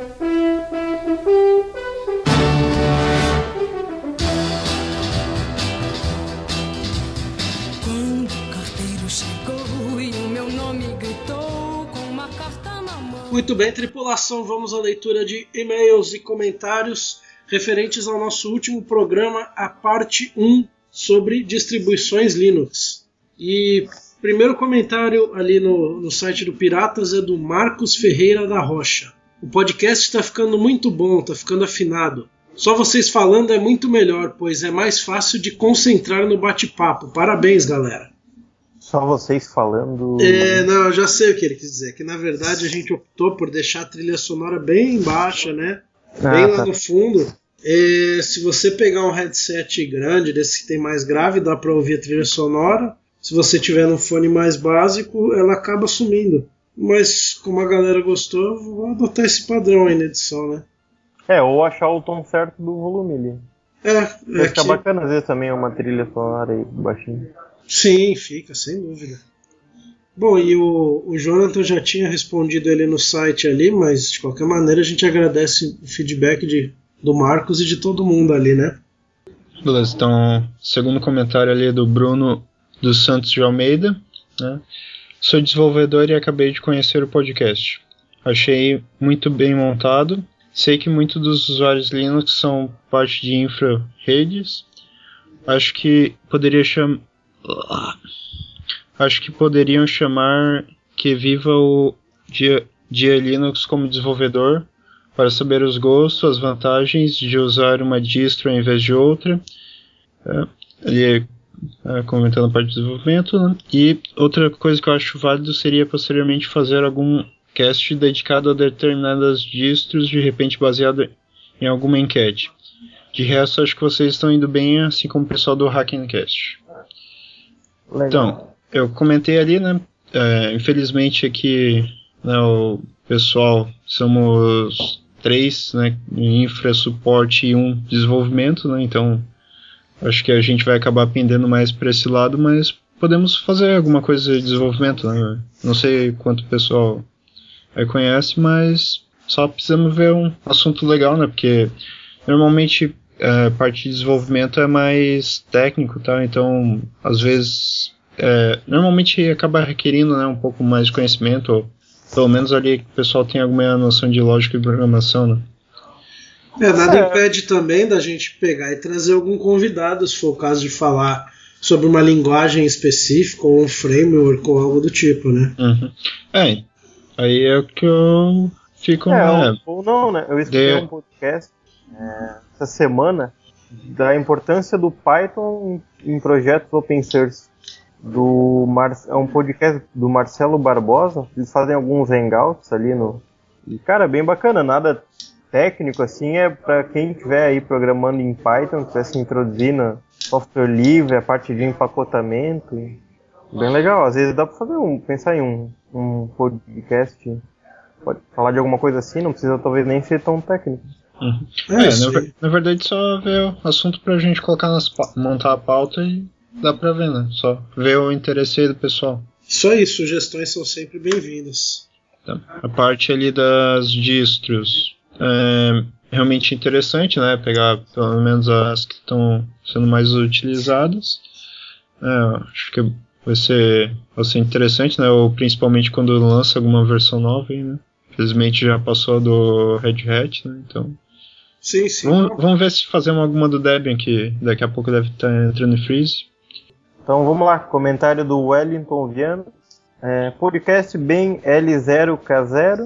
Quando o carteiro chegou e o meu nome gritou com uma carta na mão. Muito bem, tripulação, vamos à leitura de e-mails e comentários referentes ao nosso último programa, a parte 1 sobre distribuições Linux. E primeiro comentário ali no site do Piratas é do Marcos Ferreira da Rocha. O podcast está ficando muito bom, está ficando afinado. Só vocês falando é muito melhor, pois é mais fácil de concentrar no bate-papo. Parabéns, galera. Só vocês falando... Não, eu já sei o que ele quis dizer. Que na verdade a gente optou por deixar a trilha sonora bem baixa, né? Bem lá no fundo. Se você pegar um headset grande, desse que tem mais grave, dá para ouvir a trilha sonora. Se você tiver no fone mais básico, ela acaba sumindo. Mas como a galera gostou, eu vou adotar esse padrão aí na edição, né? Ou achar o tom certo do volume ali. Fica bacana às vezes também uma trilha sonora aí baixinho. Sim, fica, sem dúvida. Bom, e o Jonathan já tinha respondido ele no site ali, mas de qualquer maneira a gente agradece o feedback do Marcos e de todo mundo ali, né? Beleza, então, segundo comentário ali do Bruno dos Santos de Almeida, né? Sou desenvolvedor e acabei de conhecer o podcast. Achei muito bem montado. Sei que muitos dos usuários Linux são parte de infra-redes. Acho que poderiam chamar que viva o dia Linux como desenvolvedor para saber os gostos, as vantagens de usar uma distro ao invés de outra. Ele comentando a parte de desenvolvimento, né? E outra coisa que eu acho válido seria posteriormente fazer algum cast dedicado a determinadas distros, de repente baseado em alguma enquete. De resto, acho que vocês estão indo bem, assim como o pessoal do Hackencast. Legal. Então, eu comentei ali, né? Infelizmente aqui, né, o pessoal, somos 3, né? Infra, suporte e 1 desenvolvimento, né? Então, acho que a gente vai acabar pendendo mais para esse lado, mas podemos fazer alguma coisa de desenvolvimento, né? Não sei quanto o pessoal conhece, mas só precisamos ver um assunto legal, né? Porque normalmente a parte de desenvolvimento é mais técnico, tá? Então, às vezes, normalmente acaba requerindo, né, um pouco mais de conhecimento, ou pelo menos ali que o pessoal tem alguma noção de lógica e programação, né? Nada impede também da gente pegar e trazer algum convidado, se for o caso de falar sobre uma linguagem específica ou um framework ou algo do tipo, né? Uhum. Aí é o que eu fico... Ou não, né? Eu escutei um podcast essa semana da importância do Python em projetos open source. É um podcast do Marcelo Barbosa. Eles fazem alguns hangouts ali no... E, cara, bem bacana, nada técnico assim, é para quem estiver aí programando em Python, quiser se introduzir no software livre, a parte de empacotamento. Bem legal, às vezes dá para pensar em um podcast, pode falar de alguma coisa assim, não precisa talvez nem ser tão técnico. Uhum. Na verdade só ver o assunto pra gente colocar montar a pauta e dá pra ver, né? Só ver o interesse aí do pessoal. Isso aí, sugestões são sempre bem-vindas. Tá. A parte ali das distros. realmente interessante, né? Pegar pelo menos as que estão sendo mais utilizadas. Acho que vai ser interessante, né? Ou principalmente quando lança alguma versão nova, né? Infelizmente já passou do Red Hat, né? Então. Sim. Vamos ver se fazemos alguma do Debian, que daqui a pouco deve estar entrando em freeze. Então vamos lá, comentário do Wellington Viana. Podcast bem L0K0.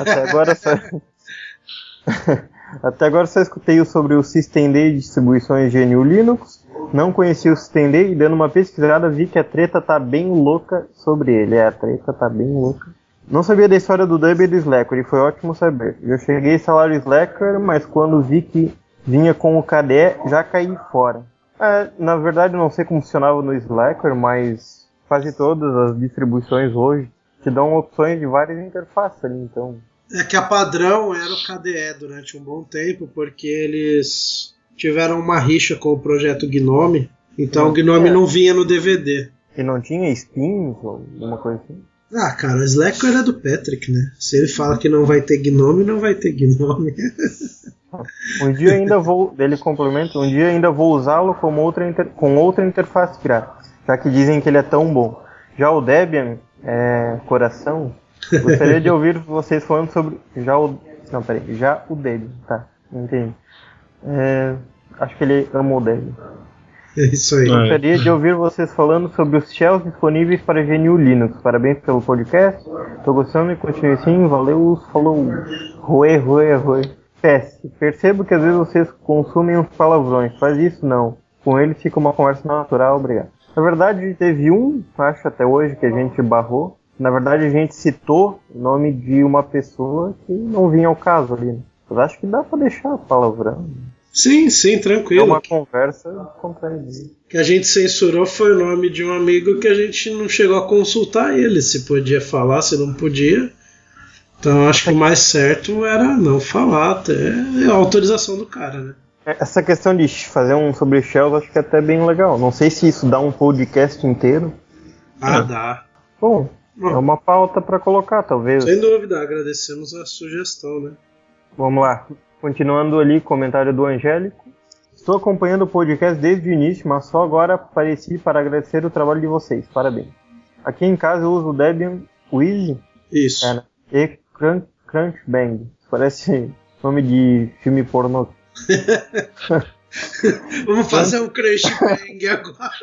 Até agora só escutei sobre o Systemd e distribuições GNU Linux. Não conheci o Systemd e dando uma pesquisada vi que a treta tá bem louca sobre ele. A treta tá bem louca. Não sabia da história do Debian e do Slackware e foi ótimo saber. Eu cheguei a instalar o Slackware, mas quando vi que vinha com o KDE, já caí fora. Na verdade, não sei como funcionava no Slackware, mas quase todas as distribuições hoje te dão opções de várias interfaces ali, então... É que a padrão era o KDE durante um bom tempo, porque eles tiveram uma rixa com o projeto GNOME, então o GNOME não vinha no DVD. E não tinha spins ou alguma coisa assim? Cara, o Slackware é do Patrick, né? Se ele fala que não vai ter GNOME, não vai ter GNOME. Um dia ainda vou, ele complementa, um dia ainda vou usá-lo com outra interface gráfica, já que dizem que ele é tão bom. Já o Debian, coração, gostaria de ouvir vocês falando sobre já o Debian, tá, entendi. Acho que ele ama o Debian. É isso aí. Gostaria de ouvir vocês falando sobre os shells disponíveis para GNU Linux. Parabéns pelo podcast, tô gostando e continue assim, valeu, falou, roê. PS, percebo que às vezes vocês consumem uns palavrões, faz isso não. Com eles fica uma conversa natural, obrigado. Na verdade, teve acho até hoje, que a gente barrou. Na verdade, a gente citou o nome de uma pessoa que não vinha ao caso ali. Mas acho que dá pra deixar palavrão. Sim, tranquilo. É uma conversa contraída. O que a gente censurou foi o nome de um amigo que a gente não chegou a consultar ele, se podia falar, se não podia. Então acho que o mais certo era não falar, até a autorização do cara, né? Essa questão de fazer um sobre shells acho que é até bem legal. Não sei se isso dá um podcast inteiro. Dá. Bom, é uma pauta para colocar, talvez. Sem dúvida, agradecemos a sugestão, né? Vamos lá. Continuando ali, comentário do Angélico. Estou acompanhando o podcast desde o início, mas só agora apareci para agradecer o trabalho de vocês. Parabéns. Aqui em casa eu uso o Debian Wheezy. Isso. E Crunchbang. Parece nome de filme pornô. Vamos fazer um Crunchbang agora.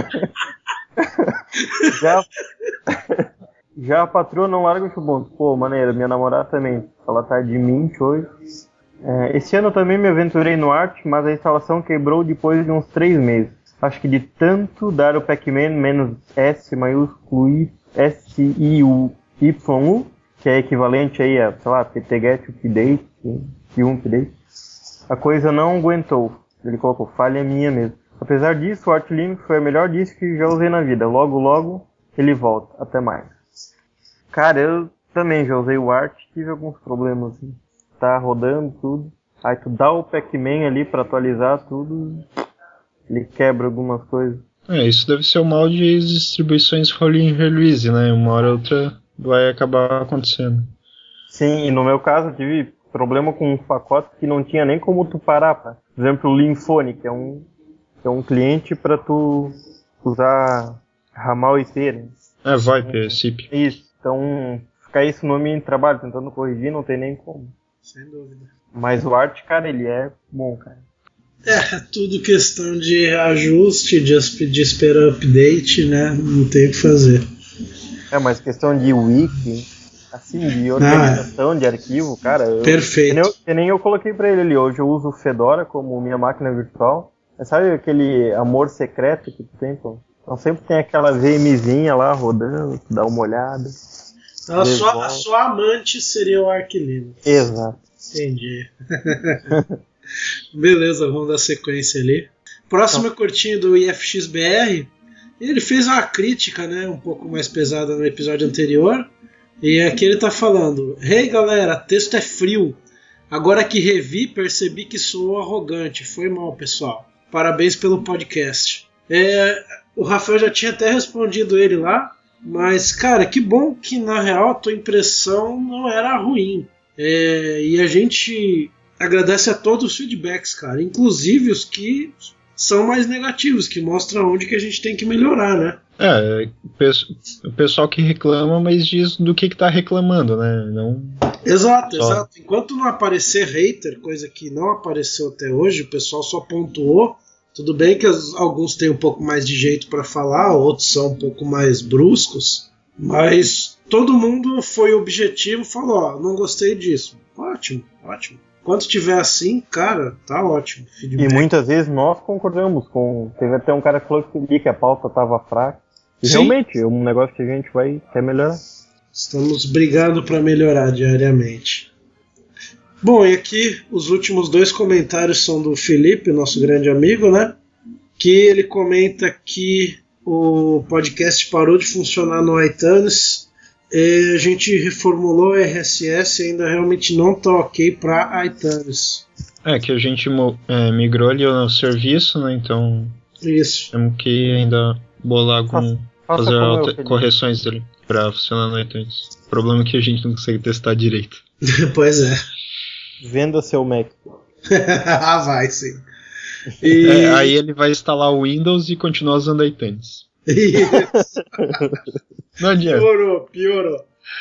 Já a patroa não larga o Ubuntu. Pô, maneiro, minha namorada também. Ela tá de Mint hoje. Esse ano também me aventurei no Arch, mas a instalação quebrou depois de uns 3 meses. Acho que de tanto dar o Pacman -S maiúsculo SIUYU, que é equivalente aí a, sei lá, ptget update, update, a coisa não aguentou. Ele colocou, falha minha mesmo. Apesar disso, o Arch Linux foi a melhor disco que já usei na vida. Logo ele volta. Até mais. Cara, eu também já usei o Arch, tive alguns problemas assim. Tá rodando tudo. Aí tu dá o Pacman ali pra atualizar tudo, ele quebra algumas coisas. Isso deve ser o mal de distribuições rolling release, né? Uma hora ou outra vai acabar acontecendo. Sim, e no meu caso eu tive problema com um pacote que não tinha nem como tu parar, por exemplo, o Linfone, que é um cliente para tu usar ramal IP, né? VoIP, SIP. Isso, então ficar isso no meu trabalho, tentando corrigir, não tem nem como. Sem dúvida. Mas o Arch, cara, ele é bom, cara. Tudo questão de ajuste, de esperar update, né? Não tem o que fazer. Mas questão de wiki, assim, de organização de arquivo, cara... Perfeito. Que nem eu coloquei pra ele ali, hoje eu uso o Fedora como minha máquina virtual. Mas sabe aquele amor secreto que tu tem, pô? Então sempre tem aquela VMzinha lá rodando, tu dá uma olhada. A sua amante seria o Arch Linux. Exato. Entendi. Beleza, vamos dar sequência ali. Próximo curtinho do IFXBR. Ele fez uma crítica, né, um pouco mais pesada no episódio anterior. E aqui ele tá falando: Hey galera, texto é frio. Agora que revi, percebi que sou arrogante. Foi mal, pessoal. Parabéns pelo podcast. O Rafael já tinha até respondido ele lá. Mas, cara, que bom que na real a tua impressão não era ruim. E a gente agradece a todos os feedbacks, cara, inclusive os que são mais negativos, que mostram onde que a gente tem que melhorar, né? O pessoal que reclama, mas diz do que tá reclamando, né? Não... Exato. Enquanto não aparecer hater, coisa que não apareceu até hoje, o pessoal só pontuou. Tudo bem que alguns têm um pouco mais de jeito para falar, outros são um pouco mais bruscos, mas todo mundo foi objetivo e falou, não gostei disso. Ótimo. Quando tiver assim, cara, tá ótimo. Feedback. E muitas vezes nós concordamos com... Teve até um cara que falou que a pauta tava fraca. E realmente, é um negócio que a gente quer melhorar. Estamos brigando para melhorar diariamente. Bom, e aqui os últimos 2 comentários são do Felipe, nosso grande amigo, né? Que ele comenta que o podcast parou de funcionar no iTunes. A gente reformulou o RSS e ainda realmente não tá ok para iTunes. Que a gente migrou ali no serviço, né? Então isso. Temos que ainda bolar fazer correções dele para funcionar no iTunes. O problema é que a gente não consegue testar direito. Pois é. Venda seu Mac. Vai sim. Aí ele vai instalar o Windows e continuar usando iTunes. Isso. Não adianta. Piorou.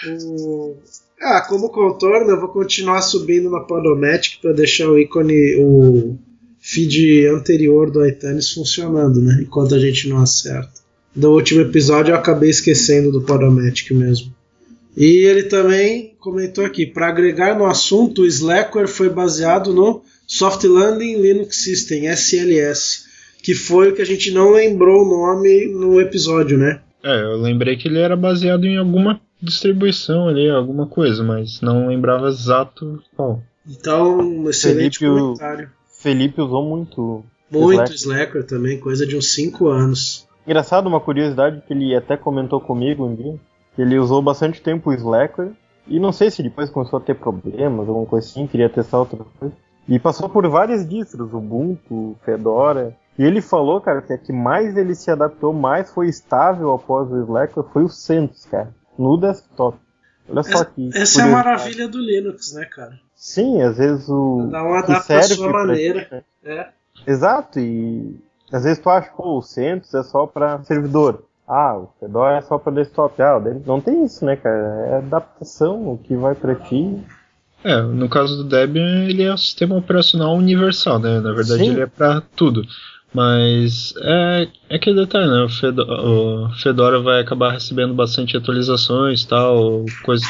Como contorno, eu vou continuar subindo na Podomatic para deixar o ícone, o feed anterior do iTunes funcionando, né? Enquanto a gente não acerta. Do último episódio eu acabei esquecendo do Podomatic mesmo. E ele também comentou aqui, para agregar no assunto, o Slackware foi baseado no Soft Landing Linux System, SLS, que foi o que a gente não lembrou o nome no episódio, né? Eu lembrei que ele era baseado em alguma distribuição ali, alguma coisa, mas não lembrava exato qual. Então, um excelente comentário. Felipe usou muito Slackware também, coisa de uns 5 anos. Engraçado, uma curiosidade que ele até comentou comigo um dia, que ele usou bastante tempo o Slackware, e não sei se depois começou a ter problemas, alguma coisa assim, queria testar outra coisa. E passou por várias distros, Ubuntu, Fedora. E ele falou, cara, que a que mais ele se adaptou, mais foi estável após o Slackware, foi o CentOS, cara, no desktop. Olha só que... Essa é a maravilha do Linux, né, cara? Sim, às vezes dá uma adaptação à sua maneira. Exato, e às vezes tu acha, o CentOS é só pra servidor. O Fedora é só pra desktop. Não tem isso, né, cara? É adaptação, o que vai pra ti. No caso do Debian, ele é um sistema operacional universal, né? Na verdade, Sim. Ele é pra tudo. Mas é aquele detalhe, né? O Fedora vai acabar recebendo bastante atualizações e tal,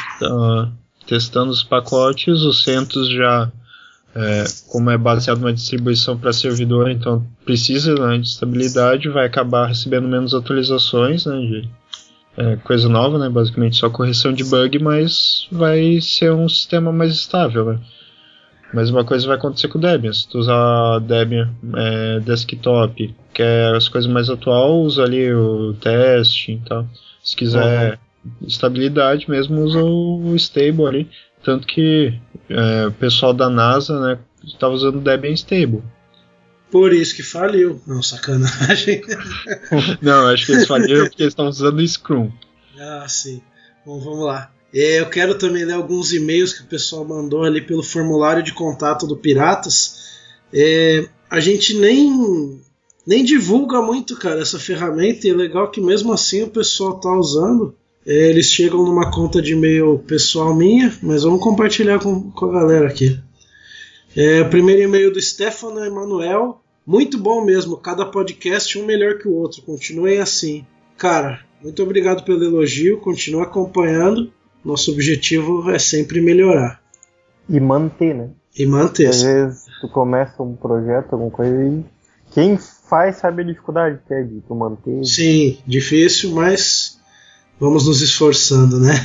testando os pacotes. O CentOS já, como é baseado numa distribuição para servidor, então precisa, né, de estabilidade, vai acabar recebendo menos atualizações, né? Coisa nova, né? Basicamente só correção de bug, mas vai ser um sistema mais estável, né? Mas uma coisa vai acontecer com o Debian. Se tu usar Debian desktop, que é as coisas mais atuais, usa ali o teste e tal. Se quiser estabilidade mesmo, usa o stable ali. Tanto que o pessoal da NASA, né, estava usando o Debian stable. Por isso que faliu. Não, sacanagem. Não, acho que eles faliram porque eles estão usando o Scrum. Sim. Bom, vamos lá. Eu quero também ler alguns e-mails que o pessoal mandou ali pelo formulário de contato do Piratas. A gente nem divulga muito, cara, essa ferramenta, e é legal que mesmo assim o pessoal tá usando. Eles chegam numa conta de e-mail pessoal minha, mas vamos compartilhar com a galera aqui. O primeiro e-mail do Stefano Emanuel. Muito bom mesmo, cada podcast um melhor que o outro. Continuem assim. Cara, muito obrigado pelo elogio, continua acompanhando. Nosso objetivo é sempre melhorar. E manter, né? E manter. Às vezes tu começa um projeto, alguma coisa, e quem faz sabe a dificuldade que é de tu manter. Sim, difícil, mas vamos nos esforçando, né?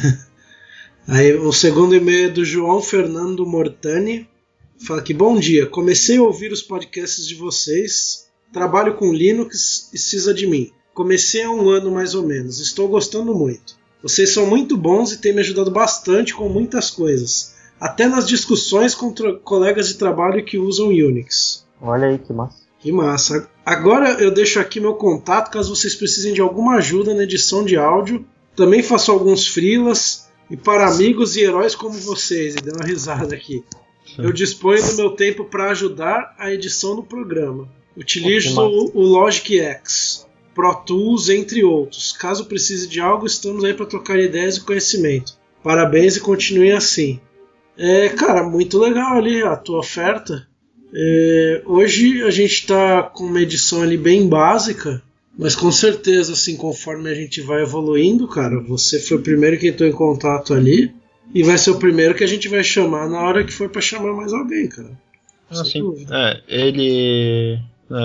Aí o segundo e-mail é do João Fernando Mortani. Fala que bom dia, comecei a ouvir os podcasts de vocês, trabalho com Linux e sysadmin. Comecei há 1 ano mais ou menos, estou gostando muito. Vocês são muito bons e têm me ajudado bastante com muitas coisas, até nas discussões com colegas de trabalho que usam Unix. Olha aí, que massa. Que massa. Agora eu deixo aqui meu contato caso vocês precisem de alguma ajuda na edição de áudio. Também faço alguns freelas e para amigos e heróis como vocês. E deu uma risada aqui. Eu disponho do meu tempo para ajudar a edição do programa. Utilizo o Logic X, Pro Tools, entre outros. Caso precise de algo, estamos aí para trocar ideias e conhecimento. Parabéns e continue assim. Cara, muito legal ali a tua oferta. Hoje a gente está com uma edição ali bem básica, mas com certeza, assim, conforme a gente vai evoluindo, cara, você foi o primeiro que entrou em contato ali e vai ser o primeiro que a gente vai chamar na hora que for para chamar mais alguém, cara. Sim. Ele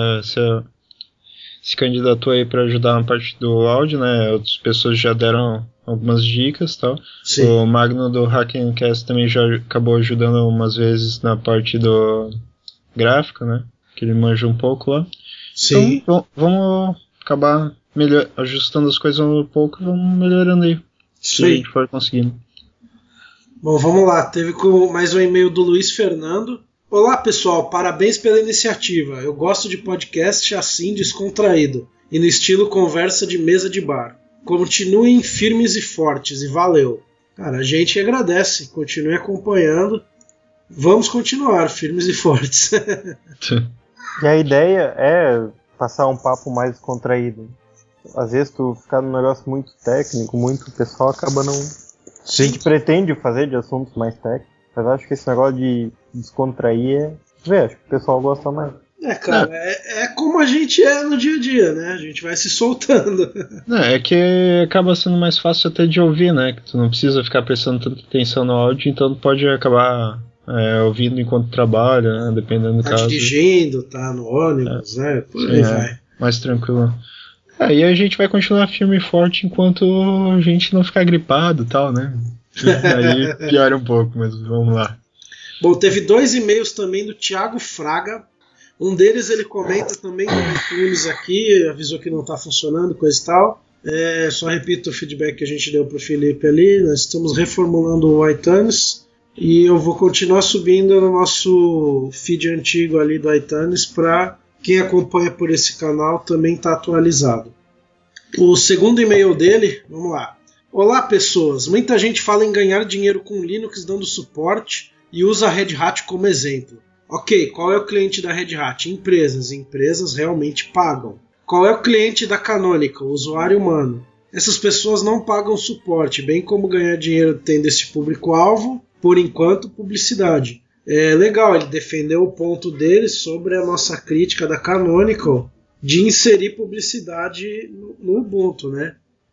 se candidatou aí para ajudar na parte do áudio, né? Outras pessoas já deram algumas dicas e tal. Sim. O Magno do Hackencast também já acabou ajudando umas vezes na parte do gráfico, né? Que ele manja um pouco lá. Sim. Então, vamos acabar ajustando as coisas um pouco e vamos melhorando aí. Se a gente for conseguindo. Bom, vamos lá. Teve mais um e-mail do Luiz Fernando. Olá, pessoal. Parabéns pela iniciativa. Eu gosto de podcast assim, descontraído. E no estilo conversa de mesa de bar. Continuem firmes e fortes. E valeu. Cara, a gente agradece. Continue acompanhando. Vamos continuar firmes e fortes. E a ideia é passar um papo mais descontraído. Às vezes tu ficar num negócio muito técnico, muito pessoal, acaba não... A gente pretende fazer de assuntos mais técnicos, mas acho que esse negócio de descontrair acho que o pessoal gosta mais. Cara, é como a gente é no dia a dia, né? A gente vai se soltando. É que acaba sendo mais fácil até de ouvir, né? Que tu não precisa ficar prestando tanta atenção no áudio, então tu pode acabar ouvindo enquanto trabalha, né? Dependendo do caso. Tá dirigindo, tá no ônibus, né? Por aí vai. Mais tranquilo. E a gente vai continuar firme e forte enquanto a gente não ficar gripado e tal, né? Aí piora um pouco, mas vamos lá. Bom, teve 2 e-mails também do Thiago Fraga. Um deles ele comenta também no iTunes aqui, avisou que não está funcionando, coisa e tal. Só repito o feedback que a gente deu pro Felipe ali. Nós estamos reformulando o iTunes e eu vou continuar subindo no nosso feed antigo ali do iTunes para quem acompanha por esse canal também está atualizado. O segundo e-mail dele, vamos lá. Olá, pessoas. Muita gente fala em ganhar dinheiro com Linux dando suporte e usa a Red Hat como exemplo. Ok, qual é o cliente da Red Hat? Empresas. Empresas realmente pagam. Qual é o cliente da Canonical? O usuário humano. Essas pessoas não pagam suporte, bem como ganhar dinheiro tendo esse público-alvo, por enquanto, publicidade. Legal, ele defendeu o ponto dele sobre a nossa crítica da Canonical de inserir publicidade no Ubuntu, né?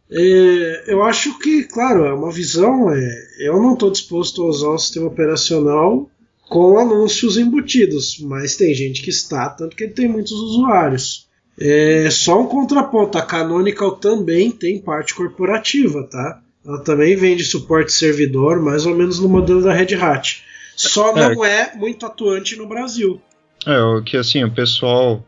Eu acho que, claro, é uma visão. Eu não estou disposto a usar o sistema operacional com anúncios embutidos, mas tem gente que está, tanto que ele tem muitos usuários. Só um contraponto, a Canonical também tem parte corporativa, tá? Ela também vende suporte servidor, mais ou menos no modelo da Red Hat. Só não é muito atuante no Brasil. O que assim, o pessoal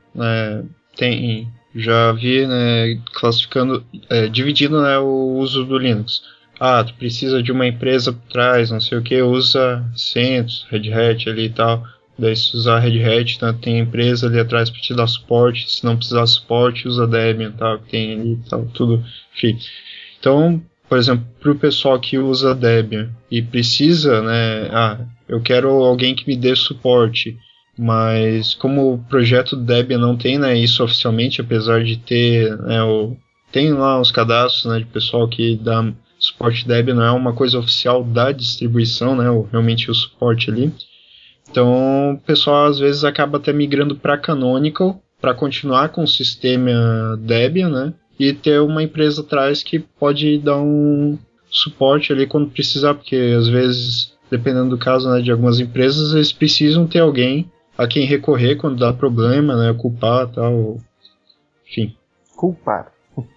já vi, né, classificando, dividindo, né, o uso do Linux. Tu precisa de uma empresa por trás, não sei o que, usa CentOS, Red Hat ali e tal. Daí se usar Red Hat, né, tem empresa ali atrás para te dar suporte. Se não precisar de suporte, usa Debian, tal, que tem ali e tal, tudo. Enfim. Então, por exemplo, para o pessoal que usa Debian e precisa, né, eu quero alguém que me dê suporte, mas como o projeto Debian não tem, né, isso oficialmente, apesar de ter, né, tem lá uns cadastros, né, de pessoal que dá suporte Debian, não é uma coisa oficial da distribuição, né, realmente o suporte ali. Então o pessoal às vezes acaba até migrando para Canonical para continuar com o sistema Debian, né, e ter uma empresa atrás que pode dar um suporte ali quando precisar, porque às vezes, dependendo do caso, né, de algumas empresas, eles precisam ter alguém a quem recorrer quando dá problema, né, culpar e tal, enfim. Culpar.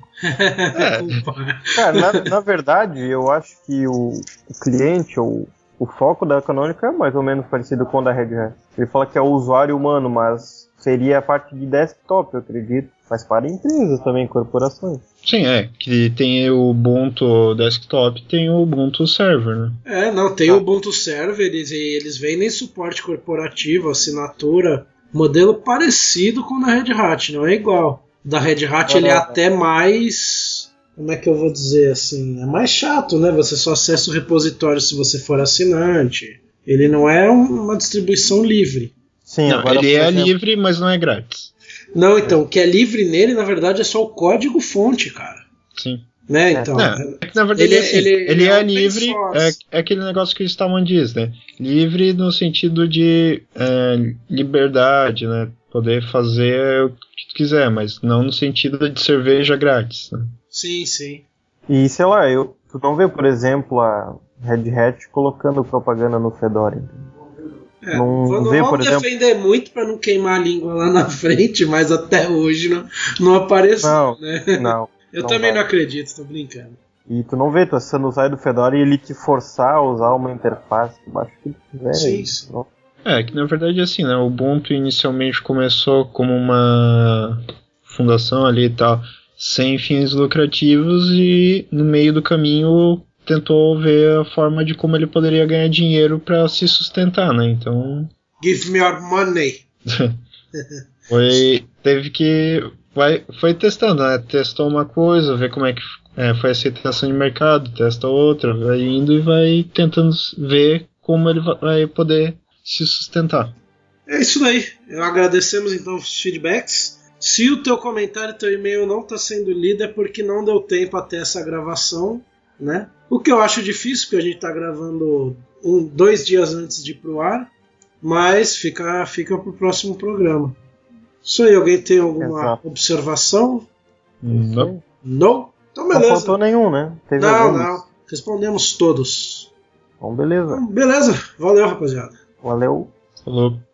Cara, na verdade, eu acho que o cliente, ou o foco da Canonical é mais ou menos parecido com o da Red Hat. Ele fala que é o usuário humano, mas seria a parte de desktop, eu acredito. Mas para empresas também, corporações. Sim, que tem o Ubuntu Desktop, tem o Ubuntu Server, né? Tem o Ubuntu Server, eles vendem suporte corporativo, assinatura, modelo parecido com o da Red Hat, não é igual. Da Red Hat ele é até mais... Como é que eu vou dizer assim? É mais chato, né? Você só acessa o repositório se você for assinante. Ele não é uma distribuição livre. Sim, Não, agora, ele por é exemplo, livre, mas não é grátis. Não, então, o que é livre nele, na verdade, é só o código-fonte, cara. Sim. Né, então. É que na verdade Ele é é open livre, source. é aquele negócio que o Stallman diz, né? Livre no sentido de liberdade, né? Poder fazer o que tu quiser, mas não no sentido de cerveja grátis, né? Sim, sim. e sei lá, tu não vê, por exemplo, a Red Hat colocando propaganda no Fedora. Não Não vê, vamos por exemplo- defender muito pra não queimar a língua lá na frente, mas até hoje não apareceu, Não, né? não. Eu não também vai. não acredito, tô brincando. E tu não vê, tu acessando o site do Fedora e ele te forçar a usar uma interface que baixa o que tu quiser. Sim, e sim. não- Que na verdade é assim, né? O Ubuntu inicialmente começou como uma fundação ali e tal, sem fins lucrativos, e no meio do caminho tentou ver a forma de como ele poderia ganhar dinheiro para se sustentar, né? Então Give me your money. foi testando, né? Testou uma coisa, vê como é que foi a aceitação de mercado, testa outra, vai indo e vai tentando ver como ele vai poder se sustentar. É isso daí. Agradecemos então os feedbacks. Se o teu comentário e teu e-mail não está sendo lido é porque não deu tempo até essa gravação, né? O que eu acho difícil, porque a gente está gravando 2 dias antes de ir pro ar, mas fica pro próximo programa. Isso aí, alguém tem alguma Exato. observação? Não. Não? Então Não beleza. faltou nenhum, né? Teve Não, alguns. não. Respondemos todos. Então, beleza. Beleza. Valeu, rapaziada. Valeu. Falou.